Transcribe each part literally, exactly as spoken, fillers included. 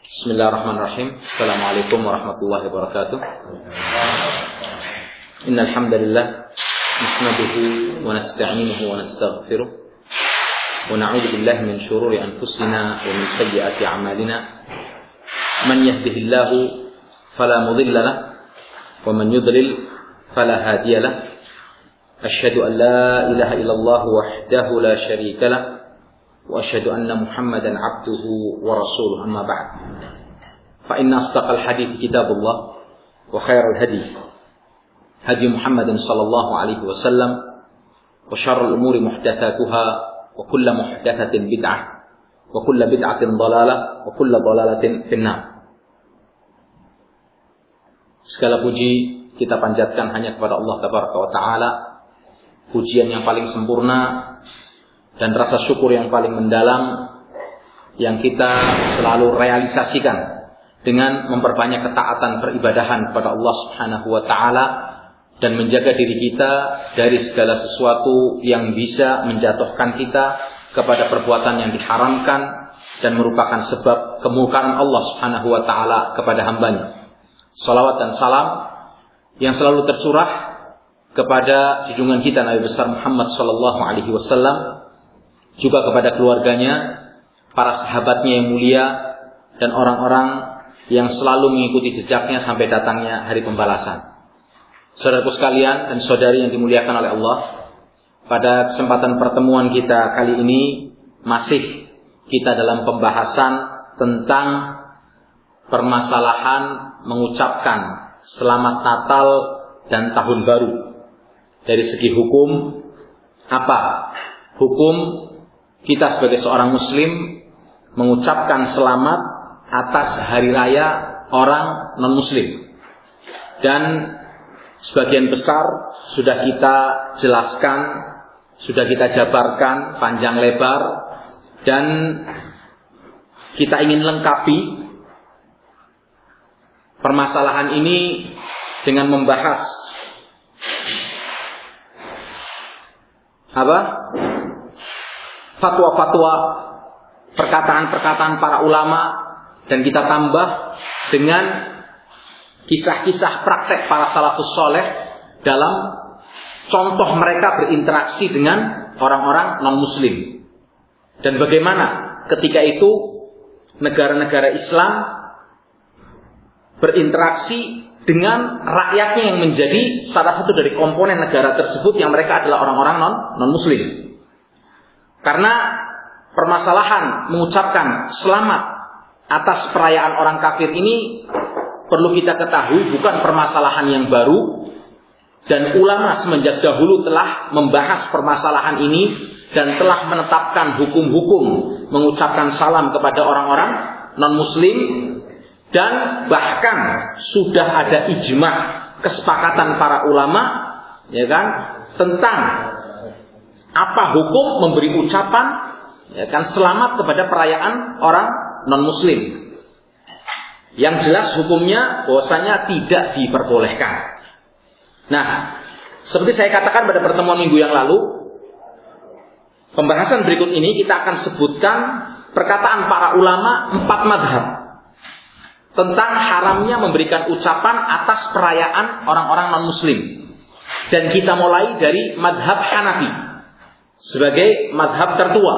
Bismillahirrahmanirrahim. Assalamualaikum warahmatullahi wabarakatuh. Innal hamdalillah nahmaduhu wa nasta'inuhu wa nastaghfiruh wa na'udzu billahi min shururi anfusina wa min sayyiati a'malina. Man yahdihillahu fala mudilla lahu wa man yudlil fala hadiya lahu. Asyhadu an la ilaha illallah wahdahu la syarika lahu wa asyhadu anna Muhammadan 'abduhu wa rasuluhu, amma ba'd. Fa inna asdaqal hadits kitabullah wa khairal hadi hadi Muhammadin sallallahu alaihi wasallam wa syarrul umuri muhdatsatuha wa kullu muhdatsatin bid'ah wa kullu bid'atin dhalalah wa kullu dhalalatin finnar. Segala puji kita panjatkan hanya kepada Allah Tabaraka wa Ta'ala, pujian yang paling sempurna dan rasa syukur yang paling mendalam yang kita selalu realisasikan dengan memperbanyak ketaatan peribadahan kepada Allah Subhanahu wa Ta'ala dan menjaga diri kita dari segala sesuatu yang bisa menjatuhkan kita kepada perbuatan yang diharamkan dan merupakan sebab kemurkaan Allah Subhanahu wa Ta'ala kepada hambanya. Salawat dan salam yang selalu tercurah kepada junjungan kita Nabi besar Muhammad sallallahu alaihi wasallam, juga kepada keluarganya, para sahabatnya yang mulia, dan orang-orang yang selalu mengikuti jejaknya sampai datangnya hari pembalasan. Saudaraku sekalian dan saudari yang dimuliakan oleh Allah, pada kesempatan pertemuan kita kali ini masih kita dalam pembahasan tentang permasalahan mengucapkan Selamat Natal dan Tahun Baru. Dari segi hukum, apa hukum kita sebagai seorang muslim mengucapkan selamat atas hari raya orang non-muslim? Dan sebagian besar sudah kita jelaskan, sudah kita jabarkan panjang lebar, dan kita ingin lengkapi permasalahan ini dengan membahas apa? Fatwa-fatwa, perkataan-perkataan para ulama, dan kita tambah dengan kisah-kisah praktek para salafus soleh dalam contoh mereka berinteraksi dengan orang-orang non-muslim, dan bagaimana ketika itu negara-negara Islam berinteraksi dengan rakyatnya yang menjadi salah satu dari komponen negara tersebut yang mereka adalah orang-orang non non-muslim. Karena permasalahan mengucapkan selamat atas perayaan orang kafir ini perlu kita ketahui bukan permasalahan yang baru, dan ulama semenjak dahulu telah membahas permasalahan ini dan telah menetapkan hukum-hukum mengucapkan salam kepada orang-orang non-muslim. Dan bahkan sudah ada ijma, kesepakatan para ulama, ya kan, tentang apa hukum memberi ucapan, ya kan, selamat kepada perayaan orang non-muslim. Yang jelas hukumnya bahwasanya tidak diperbolehkan. Nah, seperti saya katakan pada pertemuan minggu yang lalu, pembahasan berikut ini kita akan sebutkan perkataan para ulama empat madhab tentang haramnya memberikan ucapan atas perayaan orang-orang non-muslim. Dan kita mulai dari madhab Hanafi sebagai madhab tertua.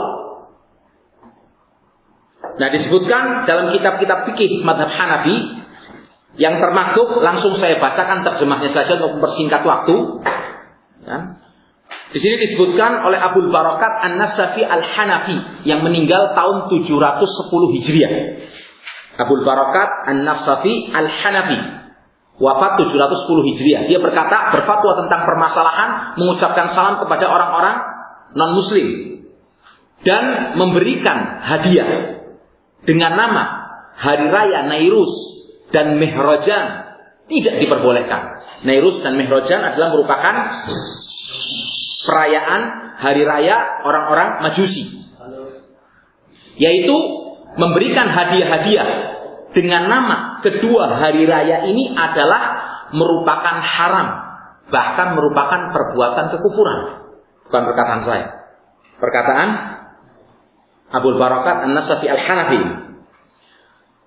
Nah, disebutkan dalam kitab-kitab fikih madhab Hanafi yang termaktub, langsung saya bacakan terjemahnya saja untuk mempersingkat waktu. Ya. Di sini disebutkan oleh Abul Barakat An-Nasafi Al-Hanafi yang meninggal tahun tujuh ratus sepuluh Hijriah. Abul Barakat An-Nasafi Al-Hanafi wafat tujuh ratus sepuluh Hijriah. Dia berkata, berfatwa tentang permasalahan mengucapkan salam kepada orang-orang non-muslim dan memberikan hadiah dengan nama Hari Raya Nairuz dan Mihrajan tidak diperbolehkan. Nairuz dan Mihrajan adalah merupakan perayaan hari raya orang-orang Majusi, yaitu memberikan hadiah-hadiah dengan nama kedua hari raya ini adalah merupakan haram, bahkan merupakan perbuatan kekufuran. Bukan perkataan saya, perkataan Abul Barakat An-Nasafi Al-Hanafi.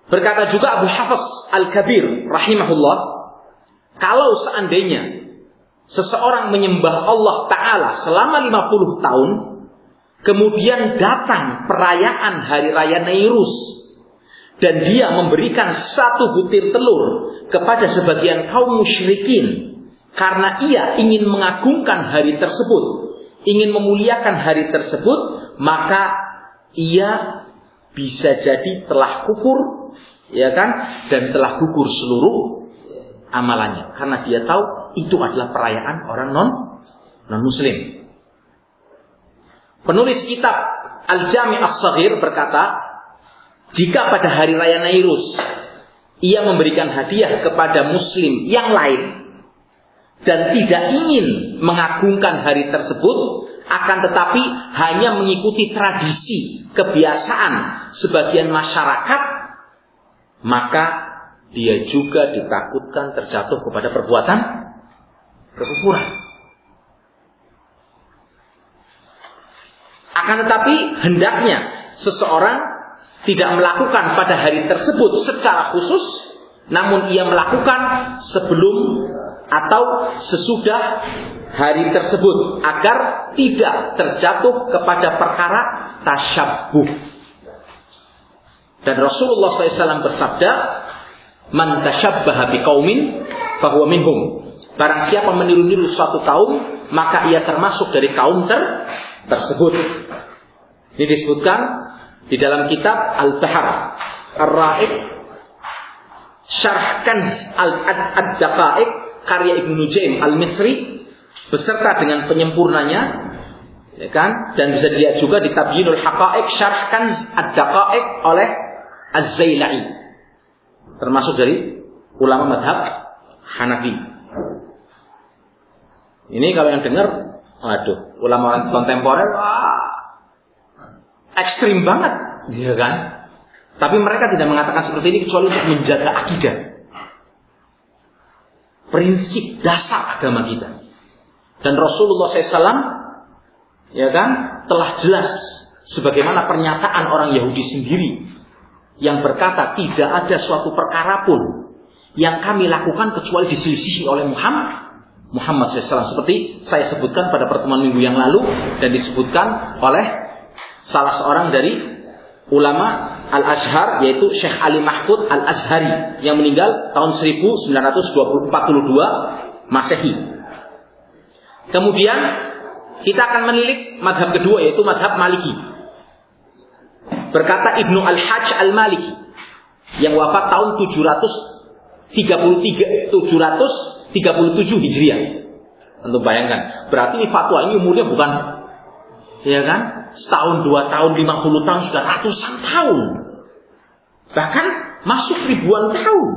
Berkata juga Abu Hafiz Al-Kabir rahimahullah, kalau seandainya seseorang menyembah Allah Ta'ala selama lima puluh tahun, kemudian datang perayaan Hari Raya Nairuz, dan dia memberikan satu butir telur kepada sebagian kaum musyrikin, karena ia ingin mengagungkan hari tersebut, ingin memuliakan hari tersebut, maka ia bisa jadi telah kufur, ya kan, dan telah gugur seluruh amalannya, karena dia tahu itu adalah perayaan orang non non muslim. Penulis kitab Al-Jami' As-Saghir berkata, jika pada hari raya Nairuz ia memberikan hadiah kepada muslim yang lain dan tidak ingin mengagungkan hari tersebut, akan tetapi hanya mengikuti tradisi, kebiasaan sebagian masyarakat, maka dia juga ditakutkan terjatuh kepada perbuatan kekufuran. Akan tetapi hendaknya seseorang tidak melakukan pada hari tersebut secara khusus, namun ia melakukan sebelum atau sesudah hari tersebut, agar tidak terjatuh kepada perkara tasyabbuh. Dan Rasulullah shallallahu alaihi wasallam bersabda, man tasyabbaha biqaumin fahuwa minhum. Barang siapa meniru-niru suatu kaum, maka ia termasuk dari kaum ter tersebut. Ini disebutkan di dalam kitab Al-Bahar Ar-Ra'iq Syarh Kanz Al-Ad-Daqa'iq karya Ibnu Nujaim Al-Misri beserta dengan penyempurnanya, ya kan? Dan bisa dilihat juga di Tabyinul Haqa'iq Syarh Kanz Ad-Daqa'iq oleh Az-Zailai, termasuk dari ulama madhab Hanafi. Ini kalau yang dengar, waduh, ulama orang kontemporer, wah, ekstrim banget, ya kan? Tapi mereka tidak mengatakan seperti ini kecuali untuk menjaga akidah, prinsip dasar agama kita. Dan Rasulullah shallallahu alaihi wasallam, ya kan, telah jelas sebagaimana pernyataan orang Yahudi sendiri yang berkata, tidak ada suatu perkara pun yang kami lakukan kecuali diselisihi oleh Muhammad Muhammad shallallahu alaihi wasallam, seperti saya sebutkan pada pertemuan minggu yang lalu dan disebutkan oleh salah seorang dari ulama Al-Azhar, yaitu Syekh Ali Mahfud Al-Azhari, yang meninggal tahun seribu sembilan ratus empat puluh dua Masehi. Kemudian kita akan menilik madhab kedua, yaitu madhab Maliki. Berkata Ibnu Al-Hajj Al-Maliki yang wafat tahun tujuh ratus tiga puluh tiga, tujuh ratus tiga puluh tujuh Hijriah. Untuk bayangkan, berarti ini fatwa ini umurnya bukan, ya kan, setahun, dua tahun, lima puluh tahun, sudah ratusan tahun, bahkan masuk ribuan tahun,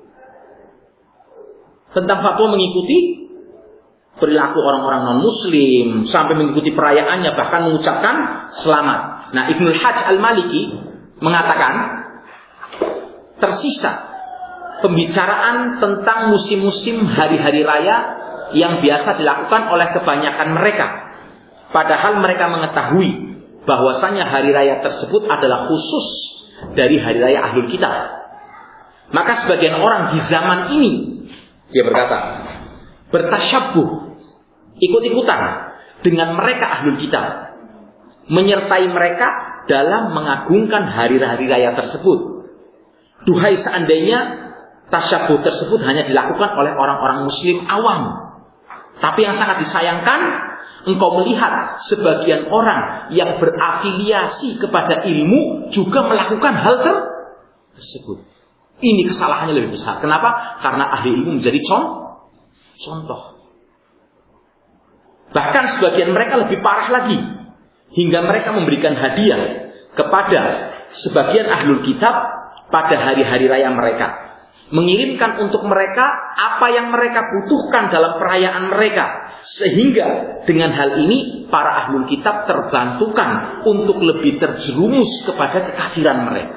tentang fatwa mengikuti perilaku orang-orang non-muslim, sampai mengikuti perayaannya, bahkan mengucapkan selamat. Nah, Ibnu Hajj Al-Maliki mengatakan tersisa pembicaraan tentang musim-musim hari-hari raya yang biasa dilakukan oleh kebanyakan mereka, padahal mereka mengetahui bahwasanya hari raya tersebut adalah khusus dari hari raya Ahlul Kitab. Maka sebagian orang di zaman ini, dia berkata, bertasyabbuh, ikut-ikutan dengan mereka Ahlul Kitab, menyertai mereka dalam mengagungkan hari-hari raya tersebut. Duhai seandainya tasyabbuh tersebut hanya dilakukan oleh orang-orang muslim awam. Tapi yang sangat disayangkan, engkau melihat sebagian orang yang berafiliasi kepada ilmu juga melakukan hal tersebut. Ini kesalahannya lebih besar. Kenapa? Karena ahli ilmu menjadi contoh. Bahkan sebagian mereka lebih parah lagi, hingga mereka memberikan hadiah kepada sebagian ahlul kitab pada hari-hari raya mereka, mengirimkan untuk mereka apa yang mereka butuhkan dalam perayaan mereka, sehingga dengan hal ini para ahlul kitab terbantukan untuk lebih terjerumus kepada kekafiran mereka.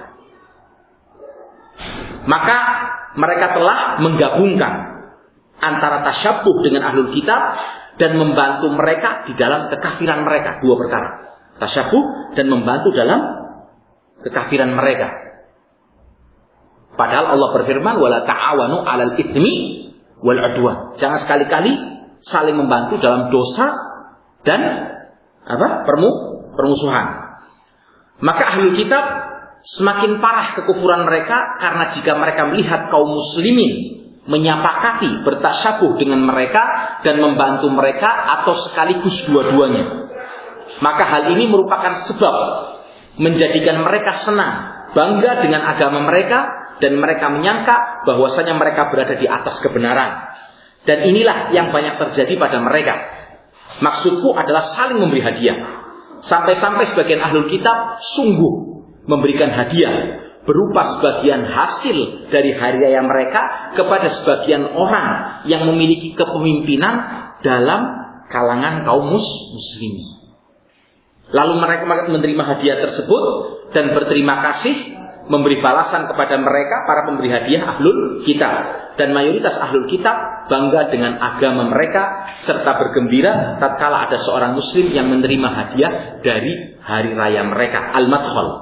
Maka mereka telah menggabungkan antara tasyabbuh dengan ahlul kitab dan membantu mereka di dalam kekafiran mereka. Dua perkara, tasyabbuh dan membantu dalam kekafiran mereka. Padahal Allah berfirman, wala ta'awanu 'alal itsmi wal 'udwan. Jangan sekali-kali saling membantu dalam dosa dan apa? Permu, permusuhan. Maka ahlul kitab semakin parah kekufuran mereka karena jika mereka melihat kaum muslimin menyapakati, bertasyabuh dengan mereka dan membantu mereka atau sekaligus dua-duanya, maka hal ini merupakan sebab menjadikan mereka senang, bangga dengan agama mereka, dan mereka menyangka bahwasanya mereka berada di atas kebenaran. Dan inilah yang banyak terjadi pada mereka. Maksudku adalah saling memberi hadiah. Sampai-sampai sebagian ahlul kitab sungguh memberikan hadiah berupa sebagian hasil dari hari raya mereka kepada sebagian orang yang memiliki kepemimpinan dalam kalangan kaum muslimin. Lalu mereka menerima hadiah tersebut dan berterima kasih, memberi balasan kepada mereka para pemberi hadiah ahlul kitab. Dan mayoritas ahlul kitab bangga dengan agama mereka serta bergembira tatkala ada seorang muslim yang menerima hadiah dari hari raya mereka. Al-Madkhal,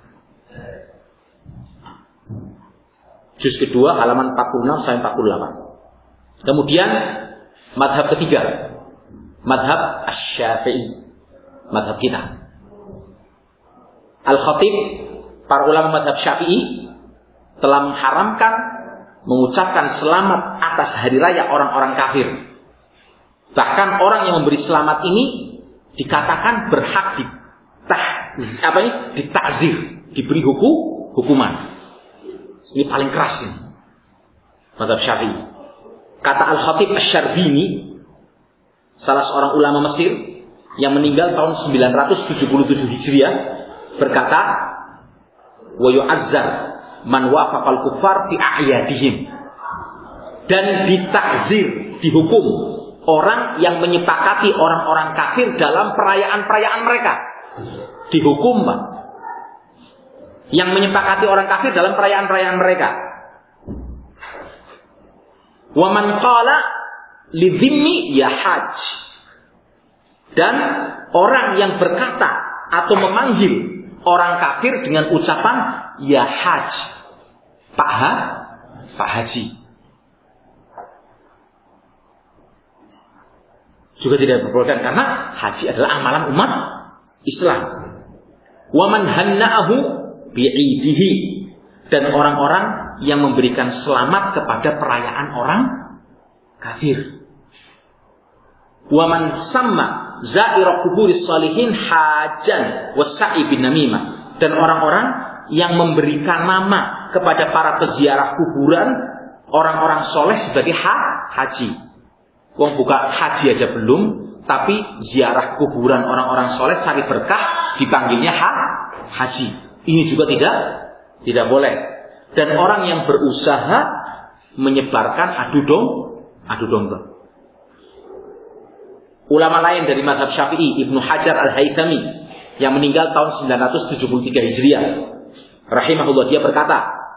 juz kedua halaman empat puluh enam sampai empat puluh delapan. Kemudian madhab ketiga, madhab Asy-Syafi'i, madhab kita. Al-Khatib, para ulama madhab Syafi'i telah mengharamkan mengucapkan selamat atas hari raya orang-orang kafir. Bahkan orang yang memberi selamat ini dikatakan berhak di tah, apa ini? Ditakzir, diberi hukum, hukuman. Ini paling keras ini madhab Syafi'i. Kata Al-Khatib Asy-Syarbini, salah seorang ulama Mesir yang meninggal tahun sembilan ratus tujuh puluh tujuh Hijriah, berkata, wa yu'azzar man wafaqal kuffar fi a'yadihim, dan ditakzir, dihukum orang yang menyepakati orang-orang kafir dalam perayaan-perayaan mereka. Dihukum, Pak, yang menyepakati orang kafir dalam perayaan-perayaan mereka. Wa man qala lidhimmi ya hajj, dan orang yang berkata atau memanggil orang kafir dengan ucapan ya hajj, Pak Ha, Pak Haji, juga tidak diperbolehkan karena haji adalah amalan umat Islam. Wa man hanna'ahu bi'idihi, dan orang-orang yang memberikan selamat kepada perayaan orang kafir. Wa man samma za'ira quburis salihin hajan wasa'i bin namimah, dan orang-orang yang memberikan nama kepada para peziarah kuburan orang-orang soleh sebagai ha, haji. Wong buka haji aja belum, tapi ziarah kuburan orang-orang soleh cari berkah dipanggilnya ha, haji. Ini juga tidak tidak boleh. Dan orang yang berusaha menyebarkan adu dom, adu domba. Ulama lain dari mazhab Syafi'i, Ibnu Hajar Al-Haytami, yang meninggal tahun sembilan ratus tujuh puluh tiga Hijriah, rahimahullah, dia berkata,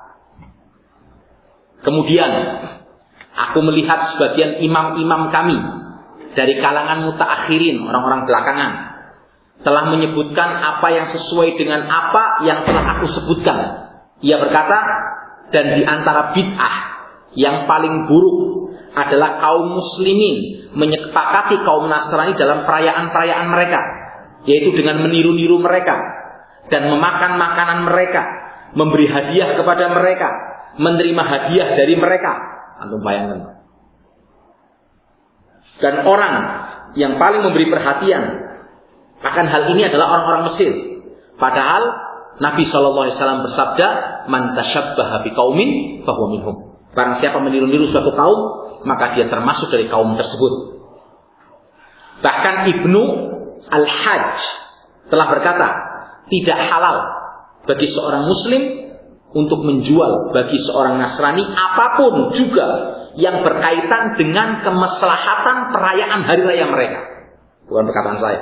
kemudian aku melihat sebagian imam-imam kami dari kalangan mutaakhirin, orang-orang belakangan, telah menyebutkan apa yang sesuai dengan apa yang telah aku sebutkan. Ia berkata, dan di antara bid'ah yang paling buruk adalah kaum muslimin menyepakati kaum Nasrani dalam perayaan-perayaan mereka, yaitu dengan meniru-niru mereka dan memakan makanan mereka, memberi hadiah kepada mereka, menerima hadiah dari mereka. Antum bayangkan. Dan orang yang paling memberi perhatian akan hal ini adalah orang-orang Mesir. Padahal Nabi shallallahu alaihi wasallam bersabda, "Man tashabbaha biqaumin fahuwa minhum." Barang siapa meniru-niru suatu kaum, maka dia termasuk dari kaum tersebut. Bahkan Ibnu Al-Hajj telah berkata, tidak halal bagi seorang muslim untuk menjual bagi seorang Nasrani apapun juga yang berkaitan dengan kemaslahatan perayaan hari raya mereka. Bukan perkataan saya.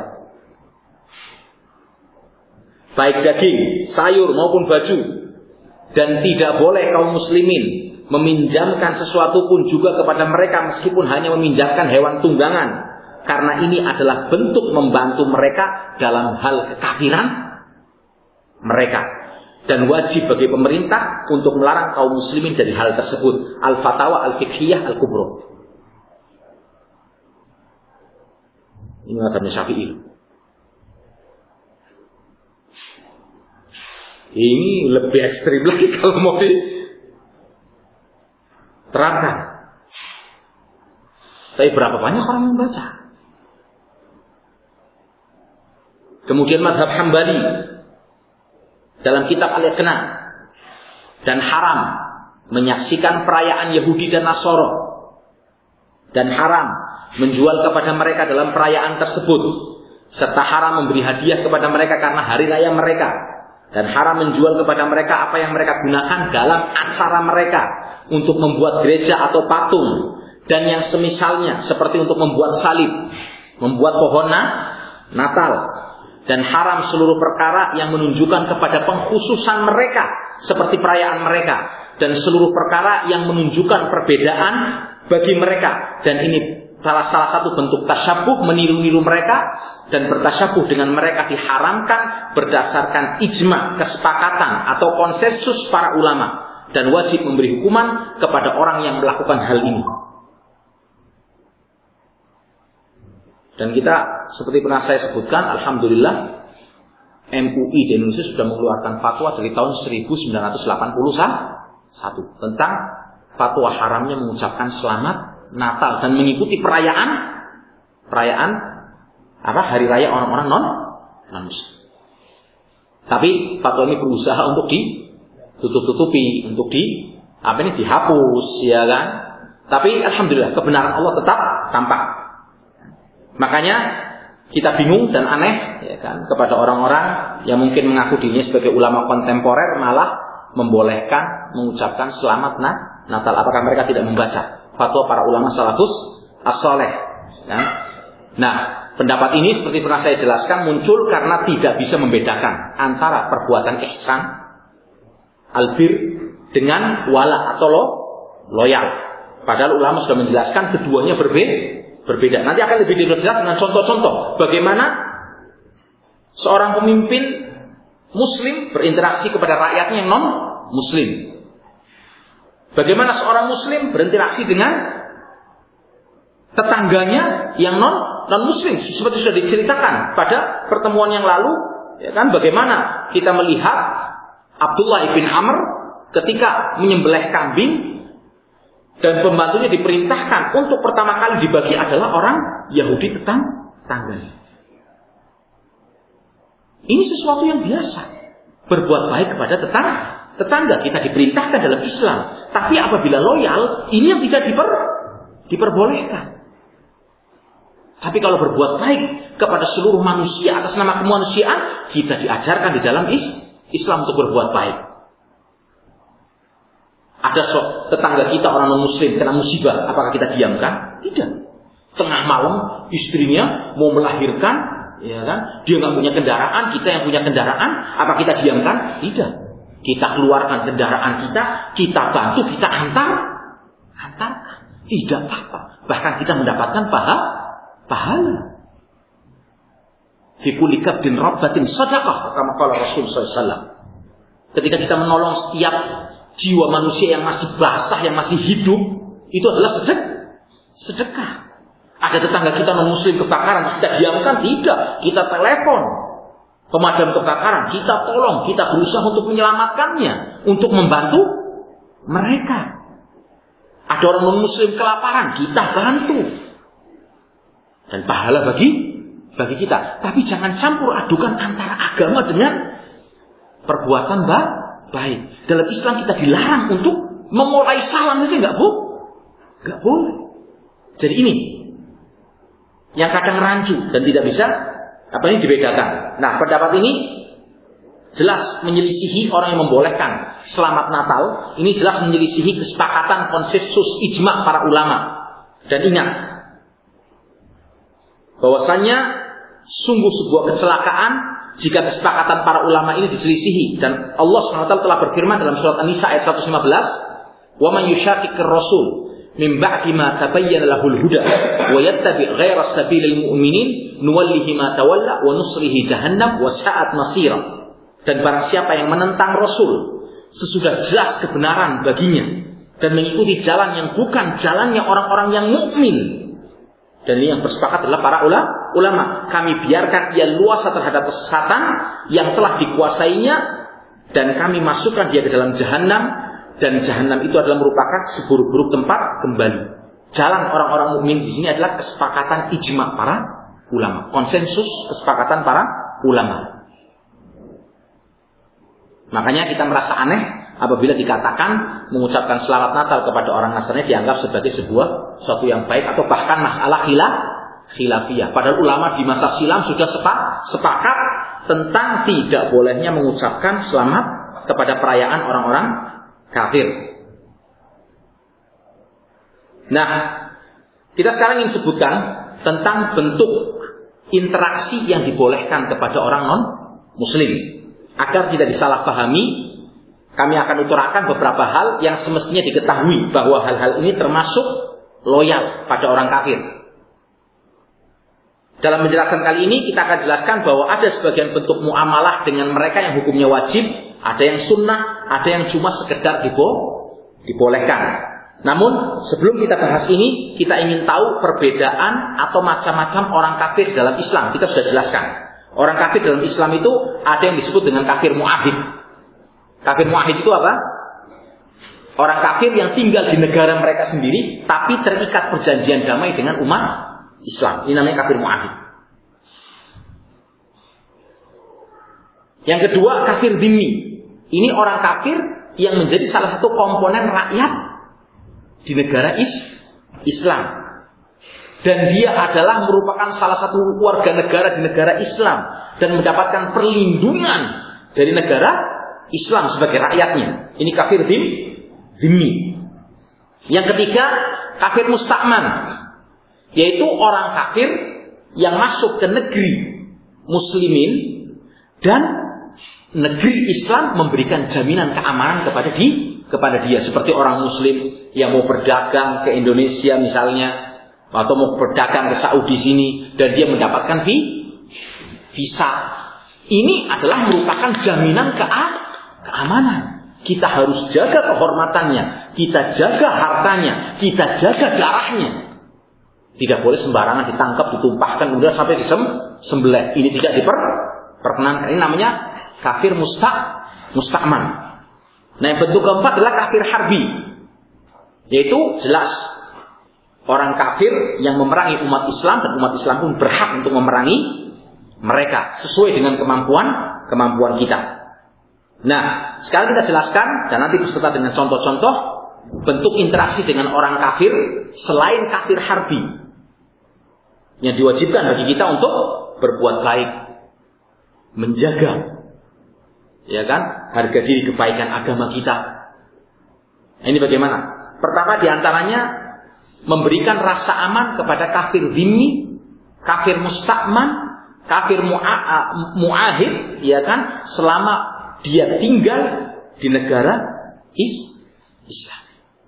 Baik daging, sayur maupun baju. Dan tidak boleh kaum muslimin meminjamkan sesuatu pun juga kepada mereka meskipun hanya meminjamkan hewan tunggangan, karena ini adalah bentuk membantu mereka dalam hal kekafiran mereka. Dan wajib bagi pemerintah untuk melarang kaum muslimin dari hal tersebut. Al-Fatawa Al-Fiqhiyah Al-Kubra. Ini mazhabnya Syafi'i. Ini lebih ekstrim lagi kalau mau diterapkan. Tapi berapa banyak orang yang baca? Kemudian mazhab Hambali dalam kitab Al-Iqna, dan haram menyaksikan perayaan Yahudi dan Nasara, dan haram menjual kepada mereka dalam perayaan tersebut, serta haram memberi hadiah kepada mereka karena hari raya mereka, dan haram menjual kepada mereka apa yang mereka gunakan dalam acara mereka untuk membuat gereja atau patung dan yang semisalnya, seperti untuk membuat salib, membuat pohon Natal. Dan haram seluruh perkara yang menunjukkan kepada pengkhususan mereka, seperti perayaan mereka, dan seluruh perkara yang menunjukkan perbedaan bagi mereka. Dan ini salah salah satu bentuk tasyabuh, meniru-niru mereka, dan bertasyabuh dengan mereka diharamkan berdasarkan ijma, kesepakatan atau konsensus para ulama, dan wajib memberi hukuman kepada orang yang melakukan hal ini. Dan kita, seperti pernah saya sebutkan, alhamdulillah M U I di Indonesia sudah mengeluarkan fatwa dari tahun seribu sembilan ratus delapan puluh satu tentang fatwa haramnya mengucapkan selamat Natal dan mengikuti perayaan perayaan apa hari raya orang-orang non non Muslim. Tapi fatwa ini berusaha untuk ditutup-tutupi, untuk di apa ini dihapus, ya kan? Tapi alhamdulillah kebenaran Allah tetap tampak. Makanya kita bingung dan aneh, ya kan, kepada orang-orang yang mungkin mengaku dirinya sebagai ulama kontemporer malah membolehkan mengucapkan selamat Natal. Apakah mereka tidak membaca fatwa para ulama salafus as-saleh? Ya? Nah, pendapat ini seperti pernah saya jelaskan muncul karena tidak bisa membedakan antara perbuatan ihsan, albir, dengan wala atau lo, loyal. Padahal ulama sudah menjelaskan keduanya berbeda. Berbeda. Nanti akan lebih dijelaskan dengan contoh-contoh bagaimana seorang pemimpin Muslim berinteraksi kepada rakyatnya yang non Muslim. Bagaimana seorang Muslim berinteraksi dengan tetangganya yang non non Muslim. Seperti sudah diceritakan pada pertemuan yang lalu, ya kan? Bagaimana kita melihat Abdullah bin Amr ketika menyembelih kambing. Dan pembantunya diperintahkan untuk pertama kali dibagi adalah orang Yahudi tetangganya. Ini sesuatu yang biasa. Berbuat baik kepada tetangga. Tetangga kita diperintahkan dalam Islam. Tapi apabila loyal, ini yang tidak diper, diperbolehkan. Tapi kalau berbuat baik kepada seluruh manusia atas nama kemanusiaan, kita diajarkan di dalam Islam untuk berbuat baik. Ada sok tetangga kita orang non-muslim kena musibah, apakah kita diamkan? Tidak. Tengah malam istrinya mau melahirkan, ya kan? Dia nggak punya kendaraan, kita yang punya kendaraan, apa kita diamkan? Tidak. Kita keluarkan kendaraan kita, kita bantu, kita antar, antarkan. Tidak apa-apa. Bahkan kita mendapatkan pahala, pahala. Fi kulli kabdin rabbatin shadaqah, kama qala Rasul sallallahu alaihi wasallam. Ketika kita menolong setiap jiwa manusia yang masih basah, yang masih hidup, itu adalah sedekah. Sedekah. Ada tetangga kita non-muslim kebakaran, kita diamkan? Tidak. Kita telepon pemadam kebakaran, kita tolong, kita berusaha untuk menyelamatkannya, untuk membantu mereka. Ada orang non-muslim kelaparan, kita bantu. Dan pahala bagi bagi kita. Tapi jangan campur adukan antara agama dengan perbuatan baik. Baik, dalam Islam kita dilarang untuk memulai salam saja nggak bu, nggak boleh. Jadi ini yang kadang rancu dan tidak bisa apa ini dibedakan. Nah, pendapat ini jelas menyelisihi orang yang membolehkan selamat Natal. Ini jelas menyelisihi kesepakatan konsensus ijma para ulama. Dan ingat, bahwasannya sungguh sebuah kecelakaan jika kesepakatan para ulama ini diselisihi. Dan Allah subhanahu wa taala telah berfirman dalam surat An-Nisa ayat seratus lima belas, "Wa man yushaqiqir rasul min ba'di ma tabayyana lahul huda wa yattabi' ghaira sabilil mu'minin nuwallihi ma tawalla wa nusrihi jahannam wa sa'at masira." Dan barang siapa yang menentang Rasul sesudah jelas kebenaran baginya dan mengikuti jalan yang bukan jalannya orang-orang yang mukmin. Dan ini yang bersepakat adalah para ulama. Kami biarkan ia luasa terhadap kesesatan yang telah dikuasainya dan kami masukkan dia ke dalam jahanam, dan jahanam itu adalah merupakan seburuk-buruk tempat kembali. Jalan orang-orang mukmin di sini adalah kesepakatan ijma para ulama, konsensus kesepakatan para ulama. Makanya kita merasa aneh apabila dikatakan mengucapkan selamat Natal kepada orang Nasrani dianggap sebagai sebuah suatu yang baik atau bahkan masalah khilaf khilafiyah. Padahal ulama di masa silam sudah sepakat tentang tidak bolehnya mengucapkan selamat kepada perayaan orang-orang kafir. Nah, kita sekarang ingin sebutkan tentang bentuk interaksi yang dibolehkan kepada orang non-muslim. Agar tidak disalahpahami, kami akan utarakan beberapa hal yang semestinya diketahui bahwa hal-hal ini termasuk loyal pada orang kafir. Dalam menjelaskan kali ini kita akan jelaskan bahwa ada sebagian bentuk muamalah dengan mereka yang hukumnya wajib, ada yang sunnah, ada yang cuma sekedar dibo, dibolehkan. Namun sebelum kita bahas ini, kita ingin tahu perbedaan atau macam-macam orang kafir dalam Islam. Kita sudah jelaskan. Orang kafir dalam Islam itu ada yang disebut dengan kafir mu'ahid. Kafir mu'ahid itu apa? Orang kafir yang tinggal di negara mereka sendiri, tapi terikat perjanjian damai dengan umat Islam. Ini namanya kafir mu'ahid. Yang kedua, kafir dhimmi. Ini orang kafir yang menjadi salah satu komponen rakyat di negara is Islam. Dan dia adalah merupakan salah satu warga negara di negara Islam dan mendapatkan perlindungan dari negara Islam sebagai rakyatnya. Ini kafir dhimmi. Yang ketiga, kafir musta'man, yaitu orang kafir yang masuk ke negeri muslimin dan negeri Islam memberikan jaminan keamanan kepada di kepada dia, seperti orang muslim yang mau berdagang ke Indonesia misalnya, atau mau berdagang ke Saudi sini dan dia mendapatkan visa. Ini adalah merupakan jaminan ke keamanan. Kita harus jaga kehormatannya, kita jaga hartanya, kita jaga darahnya. Tidak boleh sembarangan ditangkap, ditumpahkan kemudian sampai disembelih. Ini tidak diperkenankan. Ini namanya kafir musta musta'man. Nah, yang bentuk keempat adalah kafir harbi, yaitu jelas orang kafir yang memerangi umat Islam dan umat Islam pun berhak untuk memerangi mereka sesuai dengan kemampuan kemampuan kita. Nah, sekarang kita jelaskan dan nanti beserta dengan contoh-contoh bentuk interaksi dengan orang kafir selain kafir harbi yang diwajibkan bagi kita untuk berbuat baik, menjaga, ya kan, harga diri kebaikan agama kita. Ini bagaimana? Pertama diantaranya memberikan rasa aman kepada kafir dhimmi, kafir musta'man, kafir mu'ahid, ya kan, selama dia tinggal di negara is Islam.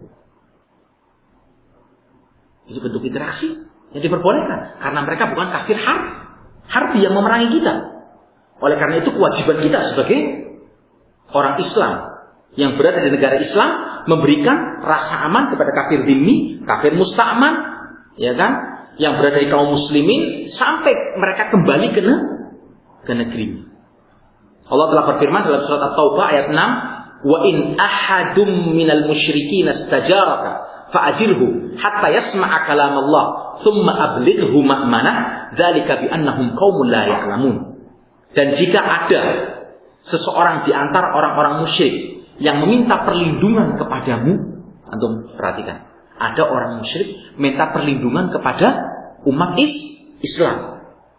Itu bentuk interaksi yang diperbolehkan karena mereka bukan kafir har harbi yang memerangi kita. Oleh karena itu kewajiban kita sebagai orang Islam yang berada di negara Islam memberikan rasa aman kepada kafir dhimmi, kafir musta'man, ya kan, yang berada di kaum muslimin sampai mereka kembali ke, ne- ke negerinya. Allah telah berfirman dalam surat At-Taubah ayat enam, "Wa in ahadum minal musyrikin istajaraka fa'ajirhu hatta yasma'a kalam Allah, thumma ablighu ma'manah, dzalika bi annahum qaumun la ya'lamun." Dan jika ada seseorang di antara orang-orang musyrik yang meminta perlindungan kepadamu, antum perhatikan, ada orang musyrik minta perlindungan kepada umat is Islam.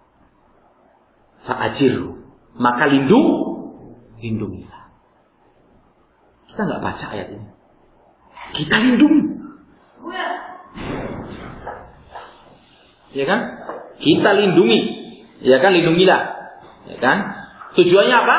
Fa'ajirhu, maka lindung, lindungilah. Kita nggak baca ayat ini. Kita lindungi, ya kan? Kita lindungi, ya kan? Lindungilah, ya kan? Tujuannya apa?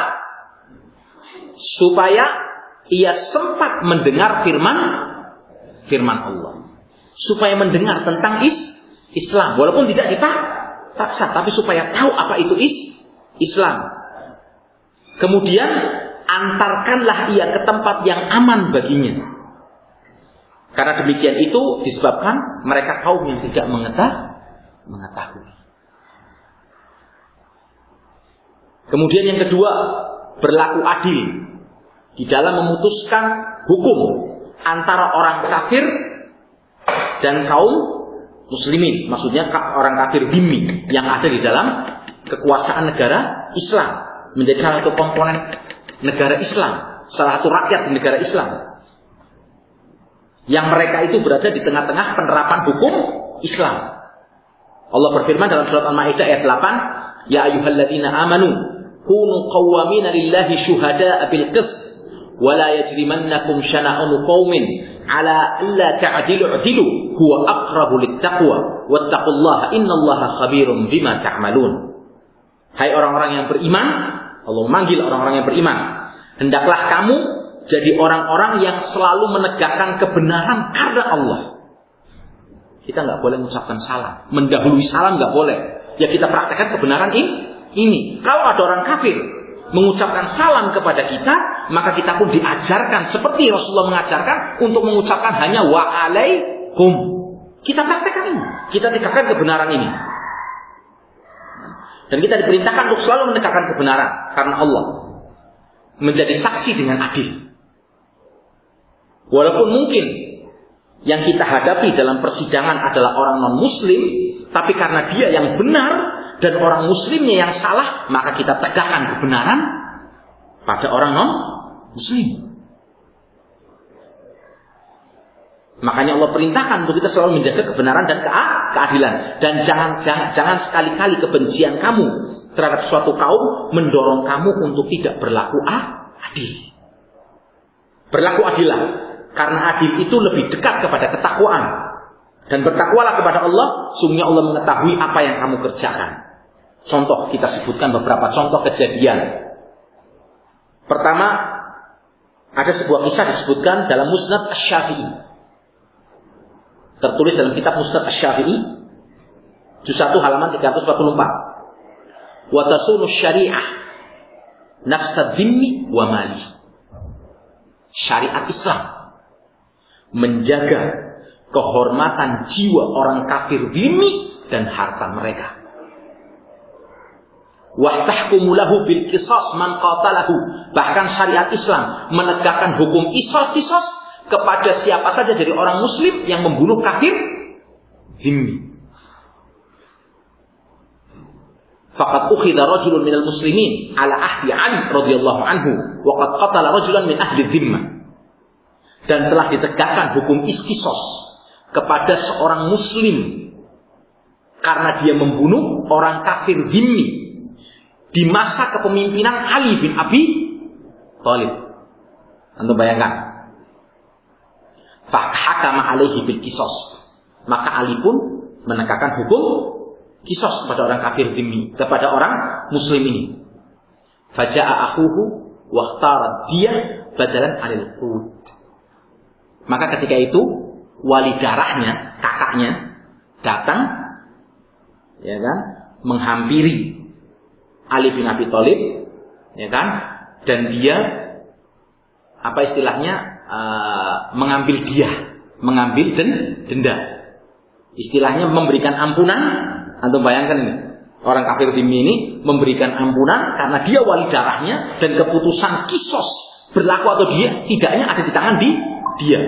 Supaya ia sempat mendengar firman firman Allah, supaya mendengar tentang is Islam, walaupun tidak dipaksa, tapi supaya tahu apa itu is Islam. Kemudian antarkanlah ia ke tempat yang aman baginya. Karena demikian itu disebabkan mereka kaum yang tidak mengetahui. Kemudian yang kedua, berlaku adil di dalam memutuskan hukum antara orang kafir dan kaum muslimin. Maksudnya orang kafir dhimmi yang ada di dalam kekuasaan negara Islam, menjadi salah satu komponen negara Islam, salah satu rakyat di negara Islam, yang mereka itu berada di tengah-tengah penerapan hukum Islam. Allah berfirman dalam surat Al-Maidah ayat delapan, ya ayyuhalladzina amanu kunu qawwamina lillahi syuhada'a bil qist wa la yajrimannakum syana'anu qaumin ala alla ta'dilu i'dilu huwa aqrabu littaqwa wattaqullaha innallaha khabirum bima ta'malun. Hai orang-orang yang beriman, Allah memanggil orang-orang yang beriman, hendaklah kamu jadi orang-orang yang selalu menegakkan kebenaran karena Allah. Kita nggak boleh mengucapkan salam, mendahului salam nggak boleh. Ya kita praktekkan kebenaran ini. Ini. Kalau ada orang kafir mengucapkan salam kepada kita, maka kita pun diajarkan seperti Rasulullah mengajarkan untuk mengucapkan hanya wa'alaikum. Kita praktekkan ini. Kita tegakkan kebenaran ini. Dan kita diperintahkan untuk selalu menegakkan kebenaran karena Allah, menjadi saksi dengan adil. Walaupun mungkin yang kita hadapi dalam persidangan adalah orang non-muslim, tapi karena dia yang benar dan orang muslimnya yang salah, maka kita tegakkan kebenaran pada orang non-muslim. Makanya Allah perintahkan untuk kita selalu menjaga kebenaran dan keadilan. Dan jangan, jangan, jangan sekali-kali kebencian kamu terhadap suatu kaum mendorong kamu untuk tidak berlaku adil. Berlaku adillah. Karena adil itu lebih dekat kepada ketakwaan. Dan bertakwalah kepada Allah, sungguhnya Allah mengetahui apa yang kamu kerjakan. Contoh, kita sebutkan beberapa contoh kejadian. Pertama, ada sebuah kisah disebutkan dalam Musnad Asy-Syafi'i. Tertulis dalam kitab Musnad Asy-Syafi'i, juz satu halaman tiga ratus empat puluh empat. Wa tasunu syari'ah nafsad dhimmi wa mali. Syariat Islam menjaga kehormatan jiwa orang kafir dhimmi dan harta mereka. Wa tahkumu lahu bil qisas man qatalahu. Bahkan syariat Islam menegakkan hukum qisas-qisas kepada siapa saja dari orang muslim yang membunuh kafir dhimmi. Faqad ukhidha rajulun minal muslimin ala ahdi Ali radhiyallahu anhu wa qad qatala rajulan min ahli dhimmah. Dan telah ditegakkan hukum qisas kepada seorang muslim karena dia membunuh orang kafir dhimmi di masa kepemimpinan Ali bin Abi Thalib. Anda bayangkan. Fahakama alaihi bil qisas. Maka Ali pun menegakkan hukum qisas kepada orang kafir dhimmi, kepada orang muslim ini. Faja'a akhuhu wa ikhtara dia badalan anil qud. Maka ketika itu wali darahnya, kakaknya datang, ya kan, menghampiri Ali bin Abi Thalib, ya kan, dan dia apa istilahnya Uh, mengambil dia, mengambil den, denda. Istilahnya memberikan ampunan. Antum bayangkan ini, orang kafir dhimmi ini memberikan ampunan karena dia wali darahnya dan keputusan qisas berlaku atau dia tidaknya ada di tangan di dia.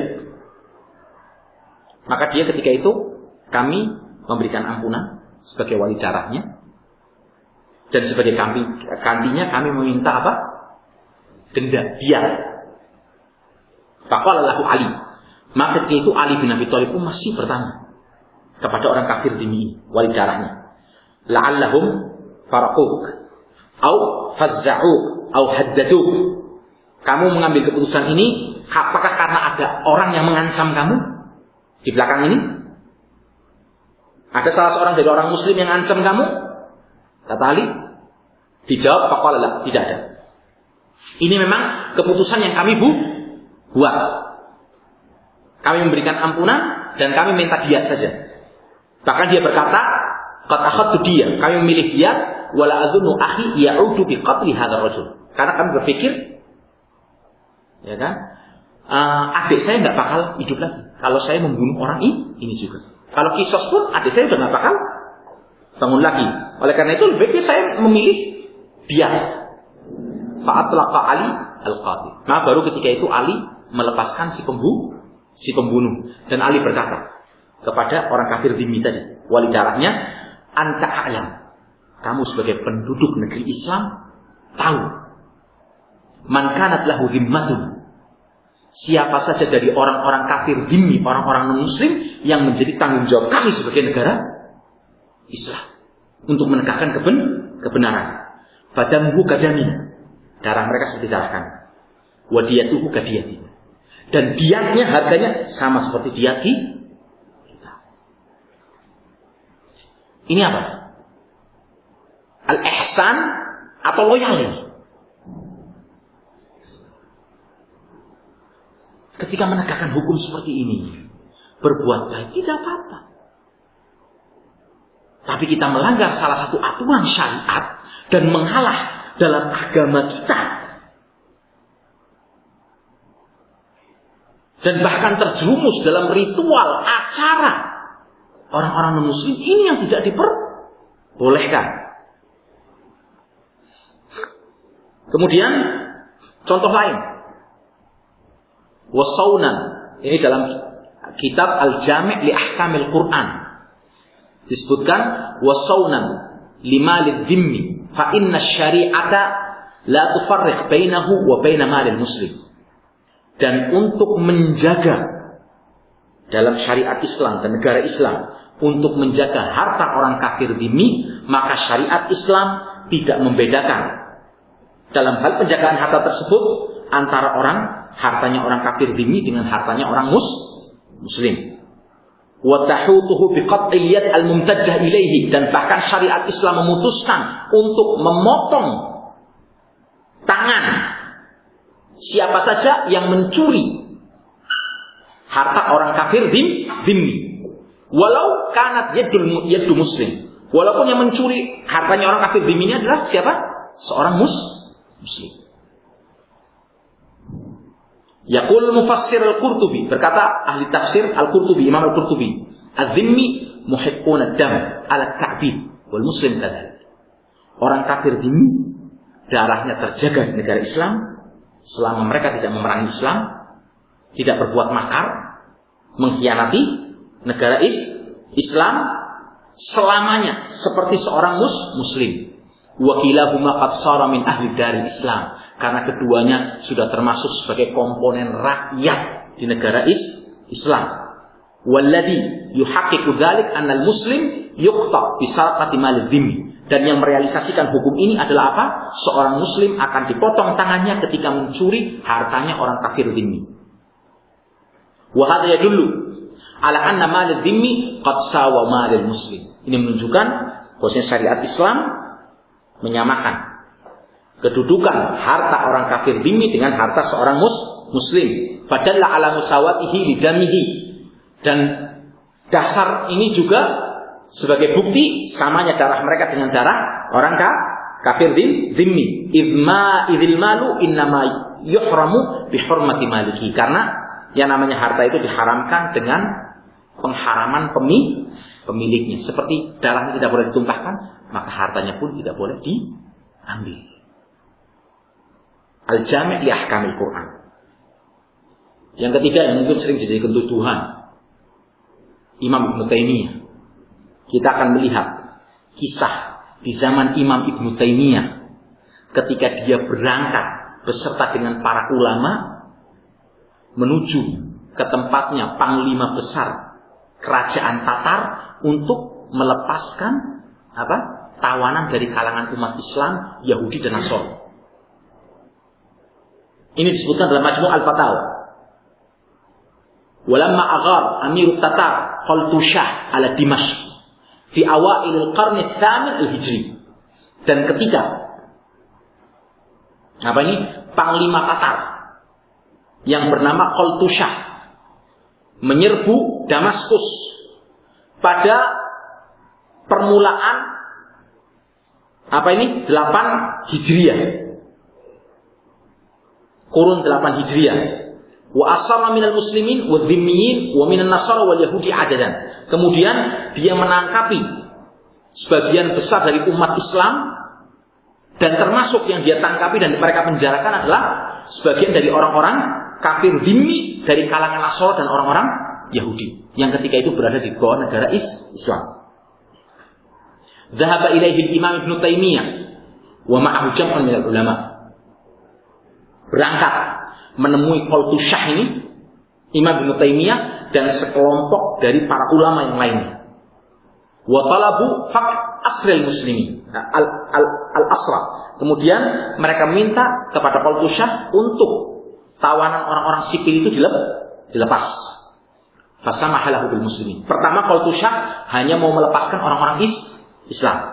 Maka dia ketika itu kami memberikan ampunan sebagai wali darahnya, dan sebagai kami, gantinya kami meminta apa? Denda, dia. Faqala lahu Ali. Maka ketika itu Ali bin Abi Thalib pun masih bertanya kepada orang kafir dhimmi, wali darahnya, la'allahum faraquk au fazza'uk au haddaduk. Kamu mengambil keputusan ini apakah karena ada orang yang mengancam kamu di belakang ini? Ada salah seorang dari orang muslim yang mengancam kamu? Kata Ali. Dijawab faqala la, tidak ada. Ini memang keputusan yang kami bu buat. Kami memberikan ampunan dan kami minta diat saja. Bahkan dia berkata, qad akhadtu dia, kami memilih diat, wala azunnu akhi ya'udu bi qatli hadzal rajul. Karena kami berpikir, ya kan, uh, adik saya nggak bakal hidup lagi. Kalau saya membunuh orang ini, ini juga. Kalau kisos pun adik saya udah nggak bakal bangun lagi. Oleh karena itu lebih baik saya memilih dia. Fa'atlaqa Ali al-qatil. Nah baru ketika itu Ali melepaskan si pembunuh, si pembunuh. Dan Ali berkata kepada orang kafir dhimmi tadi, wali darahnya, anta a'lam. Kamu sebagai penduduk negeri Islam tahu man kanat lahu dhimmatun, siapa saja dari orang-orang kafir dhimmi, orang-orang non-muslim yang menjadi tanggung jawab kami sebagai negara Islam untuk menegakkan keben, kebenaran. Fadamuhu kadamina, darah mereka seperti darah kami. Wadiyatuhu kadiyati, dan diatnya harganya sama seperti diat kita. Ini apa? Al-ihsan atau loyal ini? Ketika menegakkan hukum seperti ini, berbuat baik tidak apa-apa. Tapi kita melanggar salah satu aturan syariat dan mengalah dalam agama kita, dan bahkan terjerumus dalam ritual acara orang-orang non-muslim, ini yang tidak diperbolehkan. Kemudian contoh lain, wasaunan, ini dalam kitab Al-Jami' li Ahkamil Quran disebutkan wasaunan lima lidhimmi fa inna syari'ata la tufarriq bainahu wa baina malil muslim. Dan untuk menjaga dalam syariat Islam dan negara Islam, untuk menjaga harta orang kafir dhimmi, maka syariat Islam tidak membedakan dalam hal penjagaan harta tersebut antara orang hartanya orang kafir dhimmi dengan hartanya orang mus, muslim. Wa tahutuhu biqat'il yad al-mumtajjah ilaihi, dan bahkan syariat Islam memutuskan untuk memotong tangan siapa saja yang mencuri harta orang kafir dhimmi, walau kanat yadul yadu muslim, walaupun yang mencuri hartanya orang kafir dhimmi ini adalah siapa? Seorang mus muslim. Yaqul mufassir al-Qurtubi, berkata ahli tafsir al-Qurtubi, Imam al-Qurtubi, az-dhimmi muhiqqun ad-dam ala ta'bid wal muslim kadzalik. Orang kafir dhimmi darahnya terjaga di negara Islam selama mereka tidak memerangi Islam, tidak berbuat makar, mengkhianati negara Islam, selamanya seperti seorang mus muslim. Wa kilahuma qad sara min ahli dari Islam, karena keduanya sudah termasuk sebagai komponen rakyat di negara Islam. Walladhi yuhaqqiqu dzalik anna al-muslim yuqta bi sarqati mal dhimmi, dan yang merealisasikan hukum ini adalah apa? Seorang muslim akan dipotong tangannya ketika mencuri hartanya orang kafir dhimmi. Wa hadha yadullu ala anna mal dhimmi qad sawa mal muslim. Ini menunjukkan bahwa syariat Islam menyamakan kedudukan harta orang kafir dhimmi dengan harta seorang mus, muslim. Fadalla ala musawatihi lidamihi, dan dasar ini juga sebagai bukti samanya darah mereka dengan darah orang ka, kafir dhimmi. Idma idil malu innama yuhramu bihurmati maliki, karena yang namanya harta itu diharamkan dengan pengharaman pemi, pemiliknya. Seperti darahnya tidak boleh ditumpahkan, maka hartanya pun tidak boleh diambil. Al-Jami' li Ahkamil Quran. Yang ketiga yang mungkin sering dijadikan tuduhan, Imam Ibnu Taimiyah. Kita akan melihat kisah di zaman Imam Ibnu Taimiyah ketika dia berangkat beserta dengan para ulama menuju ke tempatnya panglima besar kerajaan Tatar untuk melepaskan apa? tawanan dari kalangan umat Islam, Yahudi dan Nasrani. Ini disebutkan dalam Majmu' al-Fatawa. Walamma aghar Amirut Tatar Khaltushah ala Dimashq fi awail al-qarn ats-tsamin al-Hijri. Dan ketika apa ini? Panglima Tatar yang bernama Khaltushah menyerbu Damaskus pada permulaan apa ini? delapan Hijriah. kurun delapan Hijriah. Wa asara minal muslimin wa dhimmiyin wa minan nasara wal yahudi adadan. Kemudian dia menangkapi sebagian besar dari umat Islam, dan termasuk yang dia tangkapi dan mereka penjarakan adalah sebagian dari orang-orang kafir dhimmi dari kalangan Nasara dan orang-orang Yahudi yang ketika itu berada di bawah negara Islam. Dhahaba ilaihi al-Imam Ibnu Taimiyah wa ma'ahu jam'un minal ulama. Berangkat menemui Qaltu Syah ini Imam Ibnu Taimiyah dan sekelompok dari para ulama yang lainnya. Wa talabu faq asril muslimin al al al asra. Kemudian mereka minta kepada Qaltu Syah untuk tawanan orang-orang sipil itu dilepas. Fasamahalahu bil muslimin. Pertama Qaltu Syah hanya mau melepaskan orang-orang is Islam.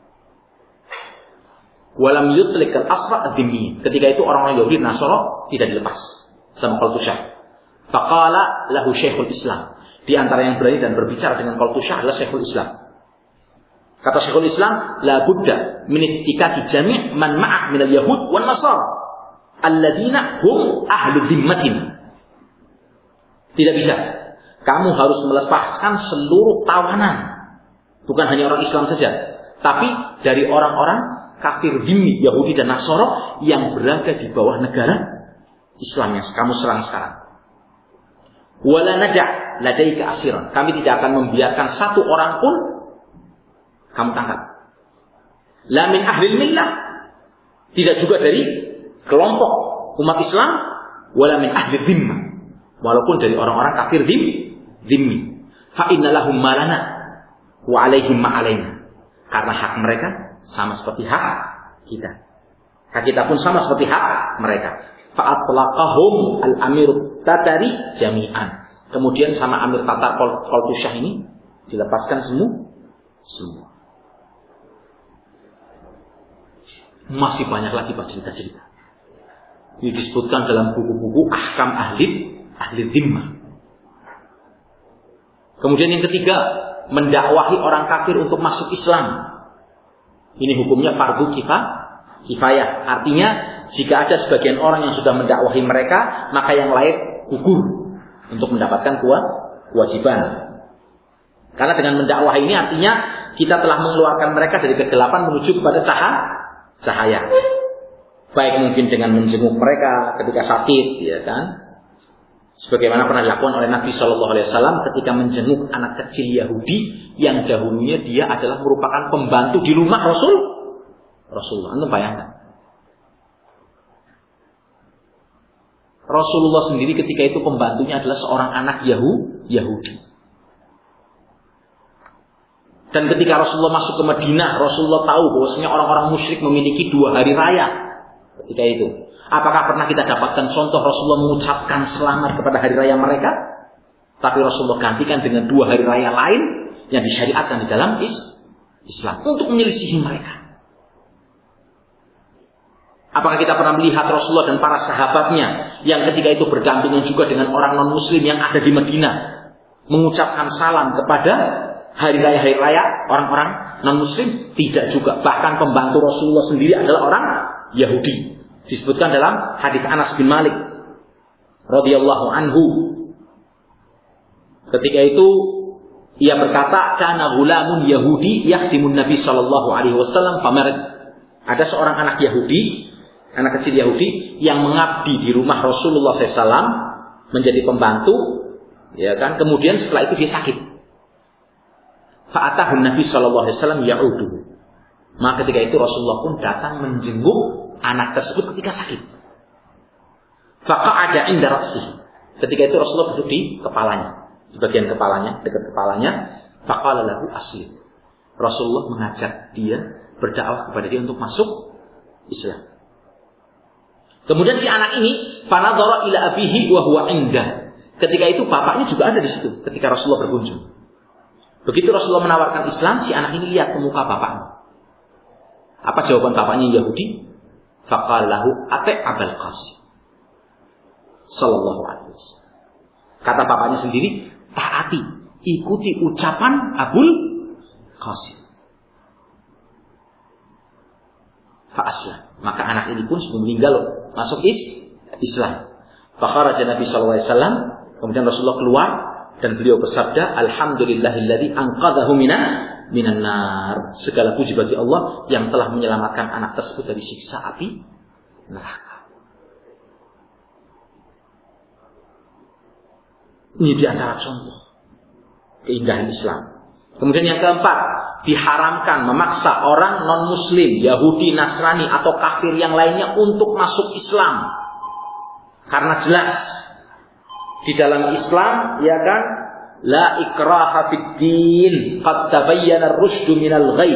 Walam yutlik al asra ad-dhimmi. Ketika itu orang-orang Yahudi Nasara tidak dilepas sama Qaltu Syah. Faqala lahu Syekhul Islam. Di antara yang berani dan berbicara dengan Qaltu Syah adalah Syekhul Islam. Kata Syekhul Islam, la budda min ittikati jami' man ma'ah min al-yahud wan nasara alladziina hum ahlu dhimmatin. Tidak bisa. Kamu harus melepaskan seluruh tawanan. Bukan hanya orang Islam saja, tapi dari orang-orang kafir dhimmi, Yahudi dan Nasara yang berada di bawah negara Islam yang kamu serang sekarang. Wala nada' ladaika asiran. Kami tidak akan membiarkan satu orang pun kamu tangkap. La min ahlil millah. Tidak juga dari kelompok umat Islam. Wala min ahli dhimmah. Walaupun dari orang-orang kafir dhimmi. Fa inna lahum malana wa alaihim ma'alaina. Karena hak mereka sama seperti hak kita. Hak kita pun sama seperti hak mereka. Fa atlaqahum al-amir Tatari jami'an. Kemudian sama Amir Tatar Qaltu Syah ini dilepaskan semua. Semua. Masih banyak lagi pak cerita-cerita. Ini disebutkan dalam buku-buku ahkam ahli ahli dhimmah. Kemudian yang ketiga, mendakwahi orang kafir untuk masuk Islam. Ini hukumnya fardu kifayah. Artinya jika ada sebagian orang yang sudah mendakwahi mereka, maka yang lain gugur untuk mendapatkan kewajiban. Karena dengan mendakwah ini artinya kita telah mengeluarkan mereka dari kegelapan menuju kepada cahaya. Cahaya. Baik mungkin dengan menjenguk mereka ketika sakit, ya kan? Sebagaimana pernah dilakukan oleh Nabi Shallallahu Alaihi Wasallam ketika menjenguk anak kecil Yahudi yang dahulunya dia adalah merupakan pembantu di rumah Rasul. Rasulullah, anda bayangkan. Rasulullah sendiri ketika itu pembantunya adalah seorang anak Yahu, Yahudi. Dan ketika Rasulullah masuk ke Madinah, Rasulullah tahu bahwasanya orang-orang musyrik memiliki dua hari raya ketika itu. Apakah pernah kita dapatkan contoh Rasulullah mengucapkan selamat kepada hari raya mereka? Tapi Rasulullah gantikan dengan dua hari raya lain yang disyariatkan di dalam Islam untuk menyelisihi mereka. Apakah kita pernah melihat Rasulullah dan para sahabatnya yang ketika itu berdampingan juga dengan orang non-muslim yang ada di Madinah mengucapkan salam kepada hari raya-hari raya orang-orang non-muslim? Tidak juga. Bahkan pembantu Rasulullah sendiri adalah orang Yahudi. Disebutkan dalam hadis Anas bin Malik radhiyallahu anhu. Ketika itu ia berkata, "Kana ghulamun Yahudi yakhdimun Nabi sallallahu alaihi wasallam famarid." Ada seorang anak Yahudi, anak kecil Yahudi yang mengabdi di rumah Rasulullah shallallahu alaihi wasallam menjadi pembantu, ya kan? Kemudian setelah itu dia sakit. Fa'atahu Nabi Shallallahu Alaihi Wasallam ya'uduhu. Maka ketika itu Rasulullah pun datang menjenguk anak tersebut ketika sakit. Faqa'ada inda ra'sihi. Ketika itu Rasulullah duduk di kepalanya, di bagian kepalanya, dekat kepalanya. Faqala lahu aslim. Rasulullah mengajak dia berdakwah kepada dia untuk masuk Islam. Kemudian si anak ini fanadhara ila abihi wa huwa indah. Ketika itu bapaknya juga ada di situ ketika Rasulullah berkunjung. Begitu Rasulullah menawarkan Islam, si anak ini lihat ke muka bapaknya. Apa jawaban bapaknya Yahudi? Faqalahu ati' Abul Qasim sallallahu alaihi wasallam. Kata bapaknya sendiri, taati, ikuti ucapan Abul Qasim. Fa aslam. Maka anak ini pun sebelum meninggal masuk is Islam. Fakharaja Nabi sallallahu alaihi wasallam, kemudian Rasulullah keluar dan beliau bersabda, Alhamdulillahilladzi anqadhahu minan minan nar. Segala puji bagi Allah yang telah menyelamatkan anak tersebut dari siksa api neraka. Ini di antara contoh keindahan Islam. Kemudian yang keempat, diharamkan memaksa orang non-muslim, Yahudi, Nasrani atau kafir yang lainnya untuk masuk Islam. Karena jelas di dalam Islam, ya kan, la ikraha fid din, qad tabayyana ar-rusydu minal ghayy.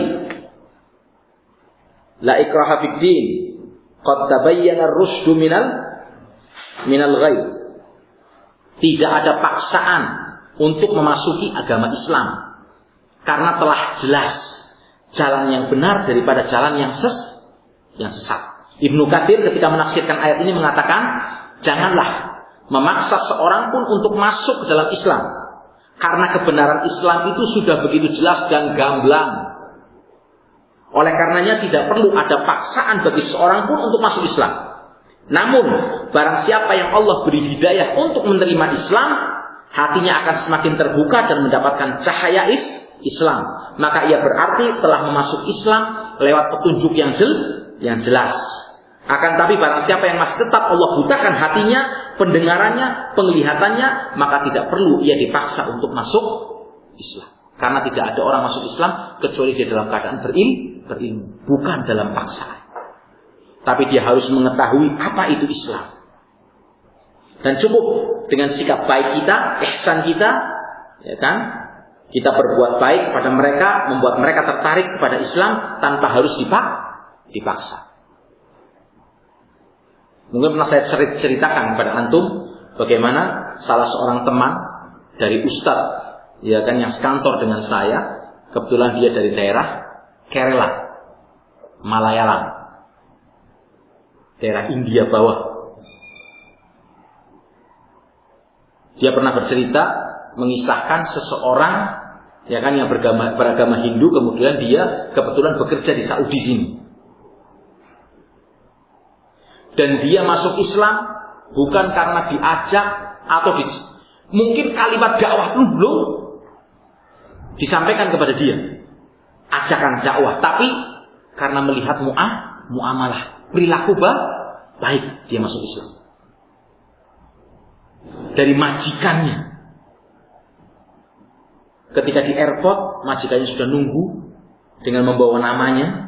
La ikraha fid din, qad tabayyana ar-rusydu minal minal ghayy. Tidak ada paksaan untuk memasuki agama Islam. Karena telah jelas jalan yang benar daripada jalan yang ses yang sesat. Ibnu Katsir ketika menafsirkan ayat ini mengatakan, janganlah memaksa seorang pun untuk masuk ke dalam Islam. Karena kebenaran Islam itu sudah begitu jelas dan gamblang. Oleh karenanya tidak perlu ada paksaan bagi seorang pun untuk masuk Islam. Namun, barang siapa yang Allah beri hidayah untuk menerima Islam, hatinya akan semakin terbuka dan mendapatkan cahaya is Islam. Maka ia berarti telah memasuk Islam lewat petunjuk yang jel yang jelas. Akan tapi barang siapa yang masih tetap Allah butakan hatinya, pendengarannya, penglihatannya, maka tidak perlu ia dipaksa untuk masuk Islam. Karena tidak ada orang masuk Islam kecuali dia dalam keadaan berilmu, berilmu, bukan dalam paksaan. Tapi dia harus mengetahui apa itu Islam. Dan cukup dengan sikap baik kita, ihsan kita, ya kan? Kita berbuat baik pada mereka, membuat mereka tertarik kepada Islam tanpa harus dipaksa. Mungkin pernah saya ceritakan kepada antum bagaimana salah seorang teman dari ustadz, ya kan, yang sekantor dengan saya, kebetulan dia dari daerah Kerala, Malayalam, daerah India bawah. Dia pernah bercerita mengisahkan seseorang, ya kan, yang beragama, beragama Hindu, kemudian dia kebetulan bekerja di Saudi sini. Dan dia masuk Islam bukan karena diajak atau di, mungkin kalimat dakwah pun belum disampaikan kepada dia, ajakan dakwah, tapi karena melihat mu'ah, muamalah, perilaku baik, dia masuk Islam. Dari majikannya, ketika di airport, majikannya sudah nunggu dengan membawa namanya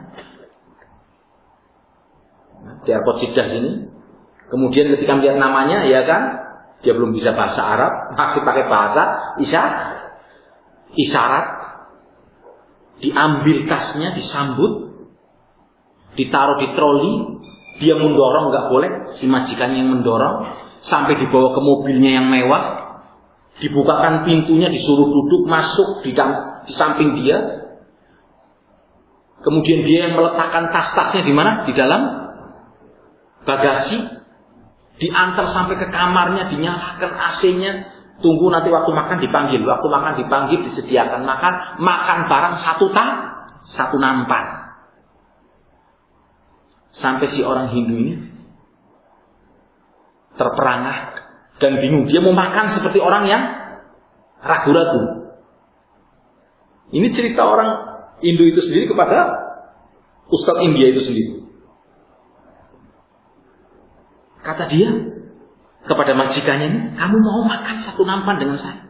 di airport Jeddah sini. Kemudian ketika melihat namanya, ya kan, dia belum bisa bahasa Arab, masih pakai bahasa isyarat. Isyarat. Diambil tasnya, disambut, ditaruh di troli, dia mendorong, nggak boleh, si majikannya yang mendorong, sampai dibawa ke mobilnya yang mewah, dibukakan pintunya, disuruh duduk, masuk di, di samping dia. Kemudian dia yang meletakkan tas-tasnya di mana? Di dalam bagasi, diantar sampai ke kamarnya, dinyalakan A C-nya, tunggu nanti waktu makan dipanggil, waktu makan dipanggil, disediakan makan, makan barang satu tak, satu nampan. Sampai si orang Hindu ini terperangah dan bingung, dia mau makan seperti orang yang ragu-ragu. Ini cerita orang Hindu itu sendiri kepada Ustadz India itu sendiri. Kata dia kepada majikannya ini, kamu mau makan satu nampan dengan saya?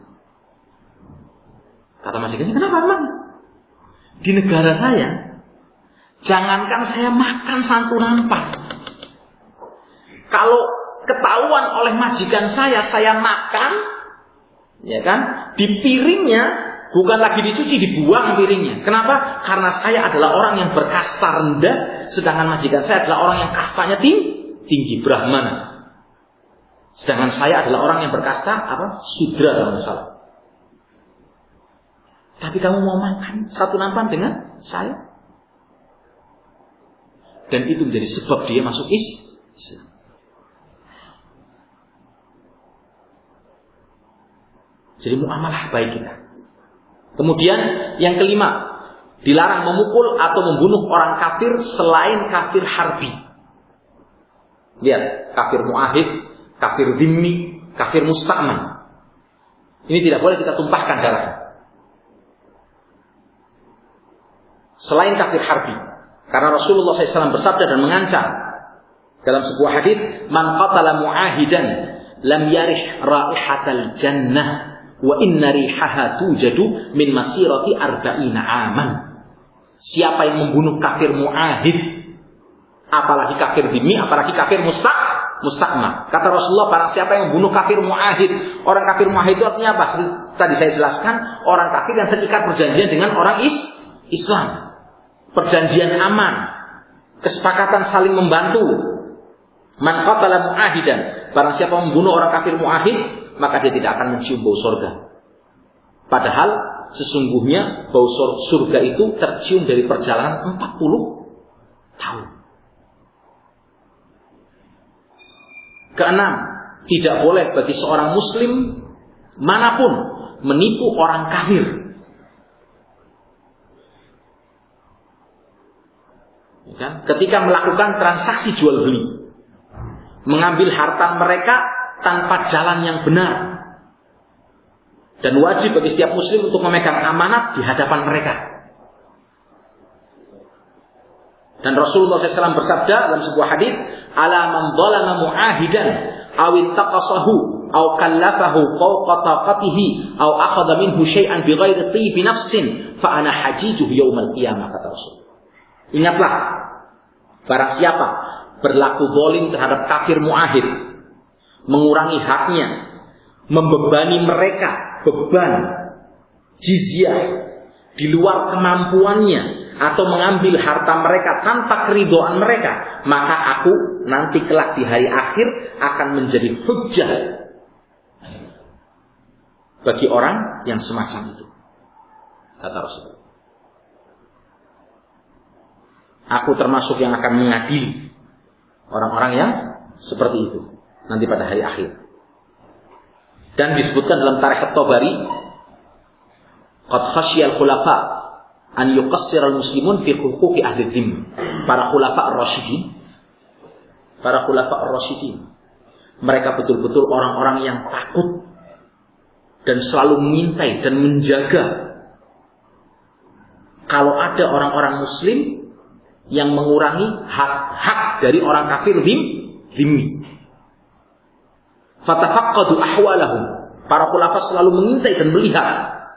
Kata majikannya, kenapa emang? Di negara saya, jangankan saya makan satu nampan, kalau ketahuan oleh majikan saya, saya makan, ya kan, di piringnya bukan lagi dicuci, dibuang piringnya. Kenapa? Karena saya adalah orang yang berkasta rendah, sedangkan majikan saya adalah orang yang kastanya tinggi. Tinggi, Brahmana. Sedangkan saya adalah orang yang berkasta apa? Sudra kalau salah. Tapi kamu mau makan satu nampan dengan saya? Dan itu menjadi sebab dia masuk Islam. Jadi muamalah baik kita. Kemudian yang kelima, dilarang memukul atau membunuh orang kafir selain kafir harbi. Lihat, kafir muahid, kafir dhimmi, kafir musta'man. Ini tidak boleh kita tumpahkan darahnya. Selain kafir harbi, karena Rasulullah shallallahu alaihi wasallam bersabda dan mengancam dalam sebuah hadis, "Man qatala mu'ahidan lam yarih raihatal jannah wa inna rihaha tujadu min masirati arba'ina aman." Siapa yang membunuh kafir mu'ahid, apalagi kafir dhimmi, apalagi kafir musta' musta'man. Kata Rasulullah, barang siapa yang membunuh kafir mu'ahid. Orang kafir mu'ahid itu artinya apa? Tadi saya jelaskan, orang kafir yang terikat perjanjian dengan orang is Islam. Perjanjian aman, kesepakatan saling membantu. Man qatala mu'ahidan, barang siapa membunuh orang kafir mu'ahid, maka dia tidak akan mencium bau surga. Padahal sesungguhnya bau surga itu tercium dari perjalanan empat puluh tahun. Keenam, tidak boleh bagi seorang muslim manapun menipu orang kafir. Ketika melakukan transaksi jual beli, mengambil harta mereka tanpa jalan yang benar. Dan wajib bagi setiap muslim untuk memegang amanat di hadapan mereka. Dan Rasulullah shallallahu alaihi wasallam bersabda dalam sebuah hadis, "Ala man dzalama mu'ahidan aw intaqasahu aw kallafahu fawqa taqatihi aw akhadha minhu syai'an bighairi tibi nafsin fa ana hajijuhu yaumal qiyamah," kata Rasul. Ingatlah, barang siapa berlaku zalim terhadap kafir mu'ahid, mengurangi haknya, membebani mereka beban jizyah di luar kemampuannya, atau mengambil harta mereka tanpa keridhaan mereka, maka aku nanti kelak di hari akhir akan menjadi hujjah bagi orang yang semacam itu, kata Rasulullah. Aku termasuk yang akan mengadili orang-orang yang seperti itu nanti pada hari akhir. Dan disebutkan dalam Tarikh At-Tabari, qad khasyiyal khulafa an yuqassiral muslimun fi huquqi ahli dhimmah. Para khulafa ar-rasyidin, para khulafa ar-rasyidin, mereka betul-betul orang-orang yang takut dan selalu mengintai dan menjaga kalau ada orang-orang muslim yang mengurangi hak-hak dari orang kafir dhimmi. Fatafaqqadu ahwalahum. Para khulafa selalu mengintai dan melihat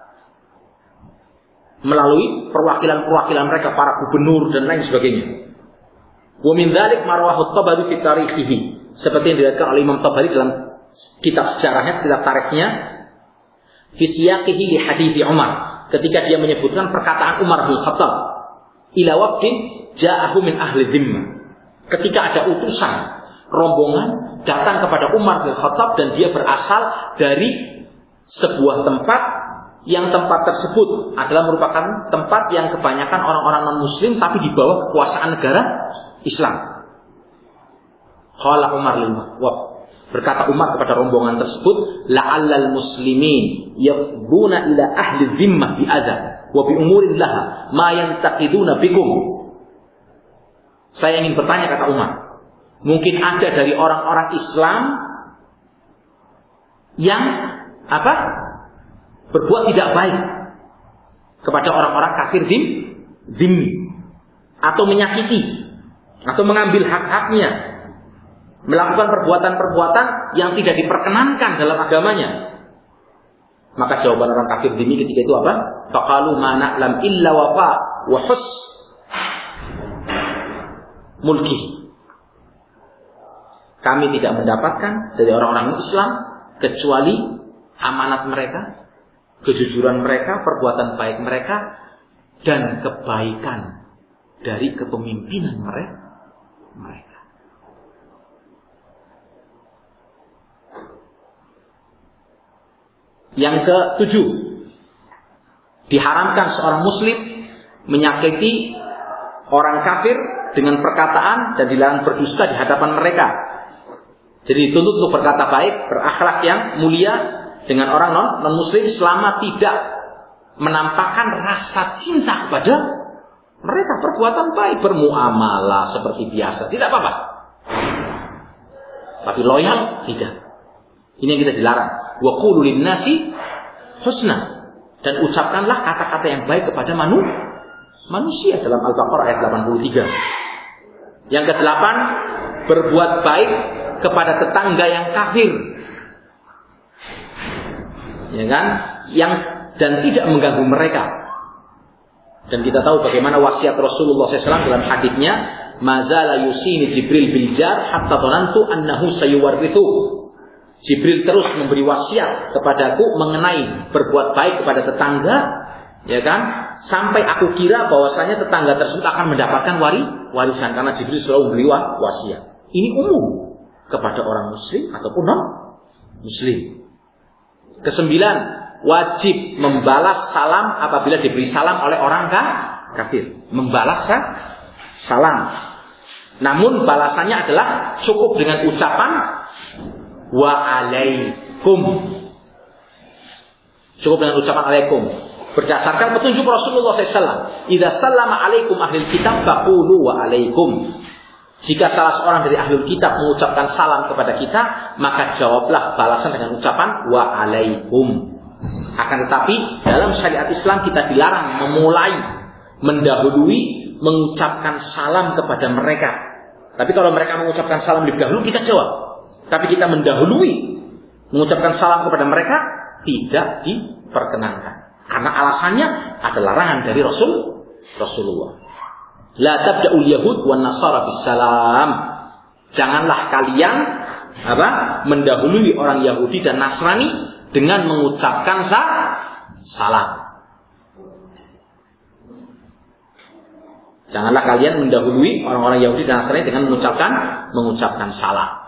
melalui perwakilan-perwakilan mereka, para gubernur dan lain sebagainya. Wa min dzalik ma rawahu at-Tabari fi tarikhihi, seperti yang diriwayatkan oleh Imam Tabari dalam kitab sejarahnya, kitab tarikhnya, fi siyaqihi li hadits Umar, ketika dia menyebutkan perkataan Umar bin Khattab, ila waqtin ja'ahu min ahli dhimmah. Ketika ada utusan rombongan datang kepada Umar bin Khattab dan dia berasal dari sebuah tempat yang tempat tersebut adalah merupakan tempat yang kebanyakan orang-orang non-muslim tapi di bawah kekuasaan negara Islam. Qala Umar lil Waf, berkata Umar kepada rombongan tersebut, la'allal muslimin yafduna ila ahli dhimmah bi adza wa bi umurin laha ma yantaqiduna bikum. Saya ingin bertanya, kata Umar, mungkin ada dari orang-orang Islam yang apa? Berbuat tidak baik kepada orang-orang kafir dhimmi, atau menyakiti, atau mengambil hak-haknya, melakukan perbuatan-perbuatan yang tidak diperkenankan dalam agamanya. Maka jawaban orang kafir dhimmi ketika itu apa? Faqalu ma na'lam illa wafa wa hus mulki. Kami tidak mendapatkan dari orang-orang Islam kecuali amanat mereka, kejujuran mereka, perbuatan baik mereka, dan kebaikan dari kepemimpinan mereka. Yang ketujuh, diharamkan seorang muslim menyakiti orang kafir dengan perkataan dan dilarang berdusta di hadapan mereka. Jadi dituntut untuk berkata baik, berakhlak yang mulia dengan orang non non muslim selama tidak menampakkan rasa cinta kepada mereka. Perbuatan baik, bermuamalah seperti biasa, tidak apa-apa. Tapi loyal tidak. Ini yang kita dilarang. Wa qulu lin-nasi husna. Dan ucapkanlah kata-kata yang baik kepada manu, manusia dalam Al-Baqarah ayat delapan puluh tiga. Yang kedelapan, berbuat baik kepada tetangga yang kafir. Ya kan? Yang dan tidak mengganggu mereka. Dan kita tahu bagaimana wasiat Rasulullah shallallahu alaihi wasallam dalam hadisnya, mazala yusini Jibril bil jar hatta dhanantu annahu sayuwarrithu. Jibril terus memberi wasiat kepadaku mengenai berbuat baik kepada tetangga, ya kan? Sampai aku kira bahwasanya tetangga tersebut akan mendapatkan wari, warisan karena Jibril selalu memberi wasiat. Ini umum kepada orang muslim ataupun non muslim. Kesembilan, wajib membalas salam apabila diberi salam oleh orang kafir. Membalas salam. Namun balasannya adalah cukup dengan ucapan wa alaikum. Cukup dengan ucapan alaikum. Berdasarkan petunjuk Rasulullah shallallahu alaihi wasallam, idza sallama alaikum ahlul kitab faqulu wa alaikum. Jika salah seorang dari ahlul kitab mengucapkan salam kepada kita, maka jawablah balasan dengan ucapan wa alaikum. Akan tetapi dalam syariat Islam kita dilarang memulai, mendahului mengucapkan salam kepada mereka. Tapi kalau mereka mengucapkan salam lebih dahulu, kita jawab. Tapi kita mendahului mengucapkan salam kepada mereka, tidak diperkenankan. Karena alasannya ada larangan dari Rasul Rasulullah. La tabda'ul yahud wan nasara bis salam. Janganlah kalian apa? Mendahului orang Yahudi dan Nasrani dengan mengucapkan salam. Janganlah kalian mendahului orang-orang Yahudi dan Nasrani dengan mengucapkan mengucapkan salam.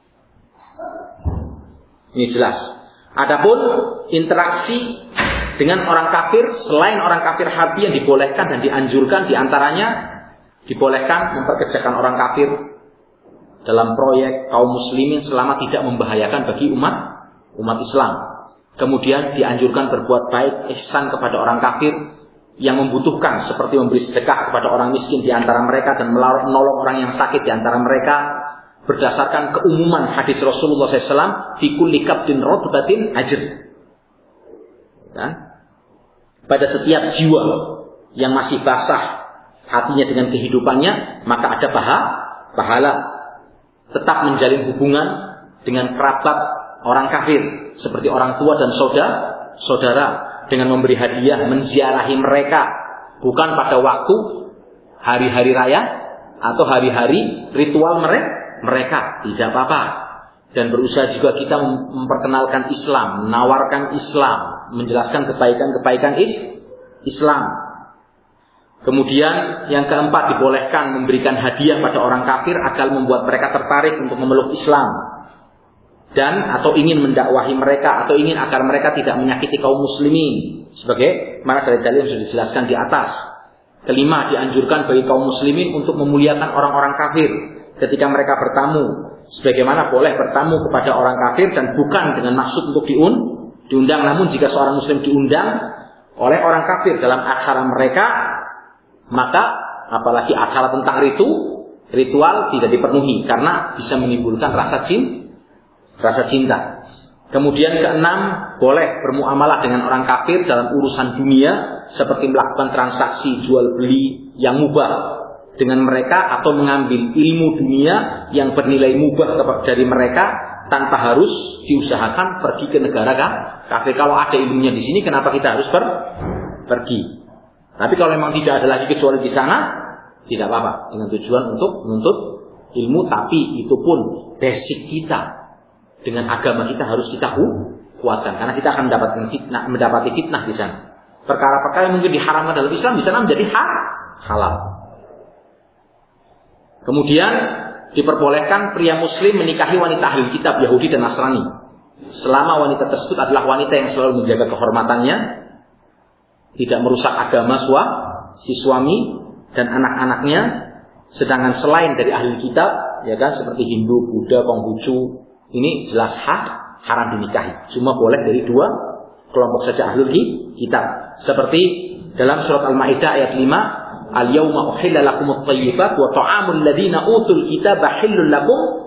Ini jelas. Adapun interaksi dengan orang kafir selain orang kafir harbi yang dibolehkan dan dianjurkan, diantaranya dibolehkan memperkerjakan orang kafir dalam proyek kaum muslimin selama tidak membahayakan bagi umat umat Islam. Kemudian dianjurkan berbuat baik, ihsan kepada orang kafir yang membutuhkan, seperti memberi sedekah kepada orang miskin di antara mereka dan menolong orang yang sakit di antara mereka. Berdasarkan keumuman hadis Rasulullah shallallahu alaihi wasallam, fi kulli kabdin rotbatin ajr. Nah, pada setiap jiwa yang masih basah hatinya dengan kehidupannya, maka ada pahala. Tetap menjalin hubungan dengan kerabat orang kafir, seperti orang tua dan saudara, saudara dengan memberi hadiah, menziarahi mereka, bukan pada waktu hari-hari raya atau hari-hari ritual mereka. Mereka tidak apa-apa. Dan berusaha juga kita memperkenalkan Islam, menawarkan Islam, menjelaskan kebaikan-kebaikan Islam. Kemudian yang keempat, dibolehkan memberikan hadiah pada orang kafir agar membuat mereka tertarik untuk memeluk Islam, dan atau ingin mendakwahi mereka, atau ingin agar mereka tidak menyakiti kaum muslimin, sebagai mana dari dalil yang sudah dijelaskan di atas. Kelima, dianjurkan bagi kaum muslimin untuk memuliakan orang-orang kafir ketika mereka bertamu, sebagaimana boleh bertamu kepada orang kafir dan bukan dengan maksud untuk diun, diundang. Namun jika seorang muslim diundang oleh orang kafir dalam acara mereka, maka apalagi acara tentang ritu, ritual tidak dipenuhi karena bisa menimbulkan rasa cinta, rasa cinta. Kemudian keenam, boleh bermuamalah dengan orang kafir dalam urusan dunia, seperti melakukan transaksi jual beli yang mubah dengan mereka, atau mengambil ilmu dunia yang bernilai mubah dari mereka tanpa harus diusahakan pergi ke negara kafir. Kalau ada ilmunya di sini, kenapa kita harus per pergi? Tapi kalau memang tidak ada lagi kecuali di sana, tidak apa-apa, dengan tujuan untuk menuntut ilmu. Tapi itu pun basic kita dengan agama kita harus kita kuatkan, karena kita akan mendapatkan fitnah, mendapati fitnah di sana. Perkara-perkara yang mungkin diharamkan dalam Islam di sana menjadi ha halal. Kemudian diperbolehkan pria muslim menikahi wanita ahli kitab Yahudi dan Nasrani, selama wanita tersebut adalah wanita yang selalu menjaga kehormatannya, tidak merusak agama sua, si suami dan anak-anaknya. Sedangkan selain dari ahli kitab, ya kan, seperti Hindu, Buddha, Konghucu, ini jelas hak, haram dinikahi. Cuma boleh dari dua kelompok saja ahli kitab. Seperti dalam surat Al-Maidah ayat lima, al-yawma uhilla lakumut thayyibat wa ta'amul ladina utul kitaba hillul lakum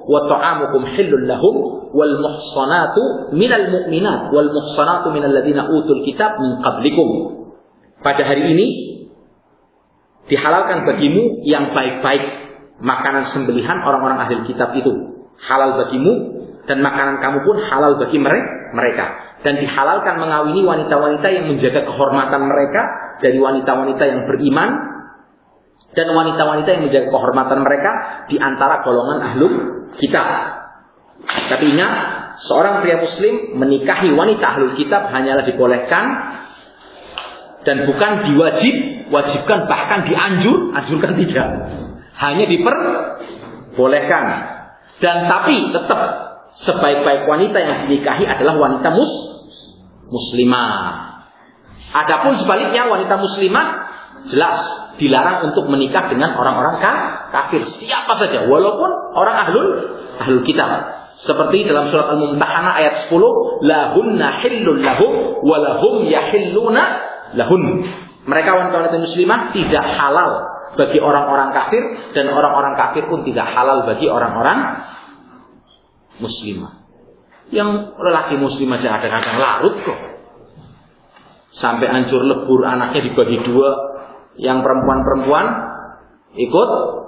wa ta'amukum hillul lahum wal muhsanatu minal mu'minat wal muhsanatu minal ladzina utul kitab min qablikum. Pada hari ini dihalalkan bagimu yang baik-baik, makanan sembelihan orang-orang ahli kitab itu halal bagimu, dan makanan kamu pun halal bagi mereka. Dan dihalalkan mengawini wanita-wanita yang menjaga kehormatan mereka dari wanita-wanita yang beriman, dan wanita-wanita yang menjaga kehormatan mereka di antara golongan ahlul kitab. Tapi ingat, seorang pria muslim menikahi wanita ahlul kitab hanyalah dibolehkan dan bukan diwajib, wajibkan, bahkan dianjur, anjurkan tidak. Hanya diperbolehkan. Dan tapi tetap sebaik-baik wanita yang dinikahi adalah wanita mus muslimah. Adapun sebaliknya wanita muslimah jelas dilarang untuk menikah dengan orang-orang kafir, siapa saja, walaupun orang ahlul ahlul kitab. Seperti dalam surat Al-Mumtahanah ayat sepuluh, lahunna hillul lahum wa lahum yahilluna lahun. Mereka wanita-wanita muslimah tidak halal bagi orang-orang kafir, dan orang-orang kafir pun tidak halal bagi orang-orang muslimah. Yang lelaki muslim aja kadang-kadang larut kok. Sampai hancur lebur, anaknya dibagi dua. Yang perempuan-perempuan ikut,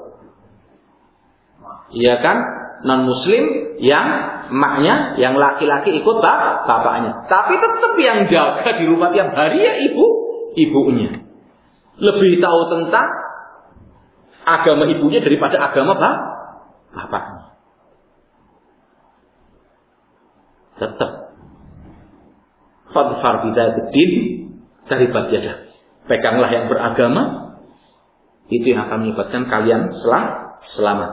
iya kan, non muslim, yang emaknya, yang laki-laki ikut bap bapaknya. Tapi tetap yang jaga di rumah tiap hari ya ibu, ibunya. Lebih tahu tentang agama ibunya daripada agama bap bapaknya. Tetap fadfar bidzatiddin taribat yadah. Peganglah yang beragama, itu yang akan menyebabkan kalian selam, selamat.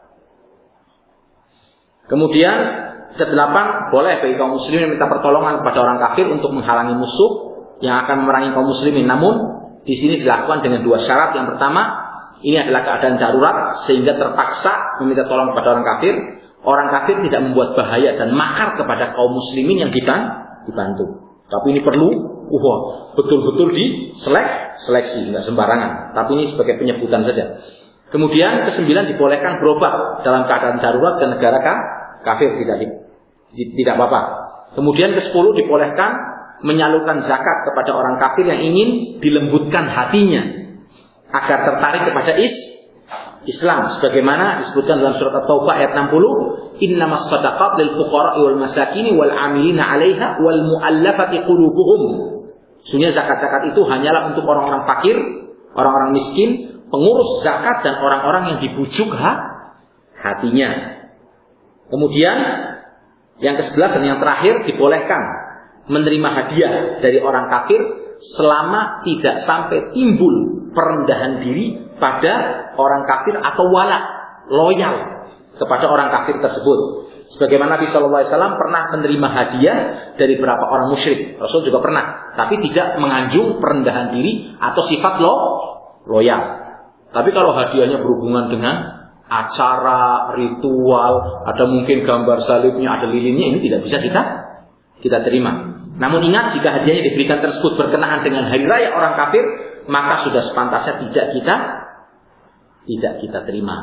Kemudian kedelapan, boleh bagi kaum muslimin minta pertolongan kepada orang kafir untuk menghalangi musuh yang akan memerangi kaum muslimin. Namun di sini dilakukan dengan dua syarat. Yang pertama, ini adalah keadaan darurat sehingga terpaksa meminta tolong kepada orang kafir. Orang kafir tidak membuat bahaya dan makar kepada kaum muslimin yang kita dibantu. Tapi ini perlu uh, betul-betul diselek, seleksi, tidak sembarangan. Tapi ini sebagai penyebutan saja. Kemudian kesembilan, dibolehkan berobat dalam keadaan darurat ke negara kafir, tidak di, di, tidak apa-apa. Kemudian kesepuluh, dibolehkan menyalurkan zakat kepada orang kafir yang ingin dilembutkan hatinya agar tertarik kepada is, Islam, sebagaimana disebutkan dalam surat At-Taubah ayat enam puluh, innamas shadaqat lil fuqara'i wal masakin wal 'amilina 'alaiha wal mu'allafati qulubuhum. Sesungguhnya zakat-zakat itu hanyalah untuk orang-orang fakir, orang-orang miskin, pengurus zakat, dan orang-orang yang dibujuk ha, hatinya. Kemudian yang kesebelas dan yang terakhir, dibolehkan menerima hadiah dari orang kafir selama tidak sampai timbul perendahan diri pada orang kafir atau wala, loyal kepada orang kafir tersebut. Sebagaimana Nabi shallallahu alaihi wasallam pernah menerima hadiah dari beberapa orang musyrik. Rasul juga pernah, tapi tidak menganjung perendahan diri atau sifat lo, loyal. Tapi kalau hadiahnya berhubungan dengan acara, ritual, ada mungkin gambar salibnya, ada lilinnya, ini tidak bisa kita kita terima. Namun ingat, jika hadiahnya diberikan tersebut berkenaan dengan hari raya orang kafir, maka sudah sepantasnya tidak kita tidak kita terima.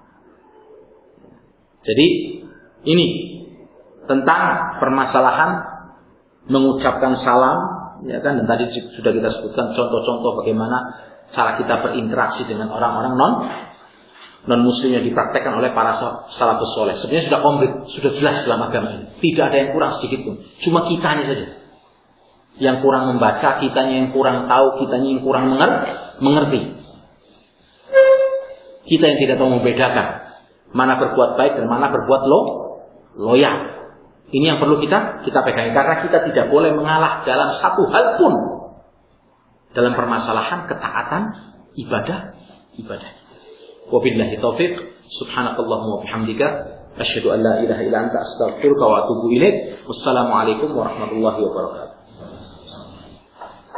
Jadi ini tentang permasalahan mengucapkan salam, ya kan? Dan tadi sudah kita sebutkan contoh-contoh bagaimana cara kita berinteraksi dengan orang-orang non non muslim yang dipraktekkan oleh para salafus soleh. Sebenarnya sudah komplit, sudah jelas dalam agama ini. Tidak ada yang kurang sedikit pun. Cuma kitanya saja yang kurang membaca, kitanya yang kurang tahu, kitanya yang kurang mengerti. Kita yang tidak tahu membedakan mana berbuat baik dan mana berbuat lo, loyal. Ini yang perlu kita kita pegang, karena kita tidak boleh mengalah dalam satu hal pun dalam permasalahan ketaatan ibadah ibadah. Wabillahi taufiq. Subhanakallahumma wa bihamdika asyhadu an la ilaha illa anta astaghfiruka wa atubu ilaik. Wassalamualaikum warahmatullahi wabarakatuh.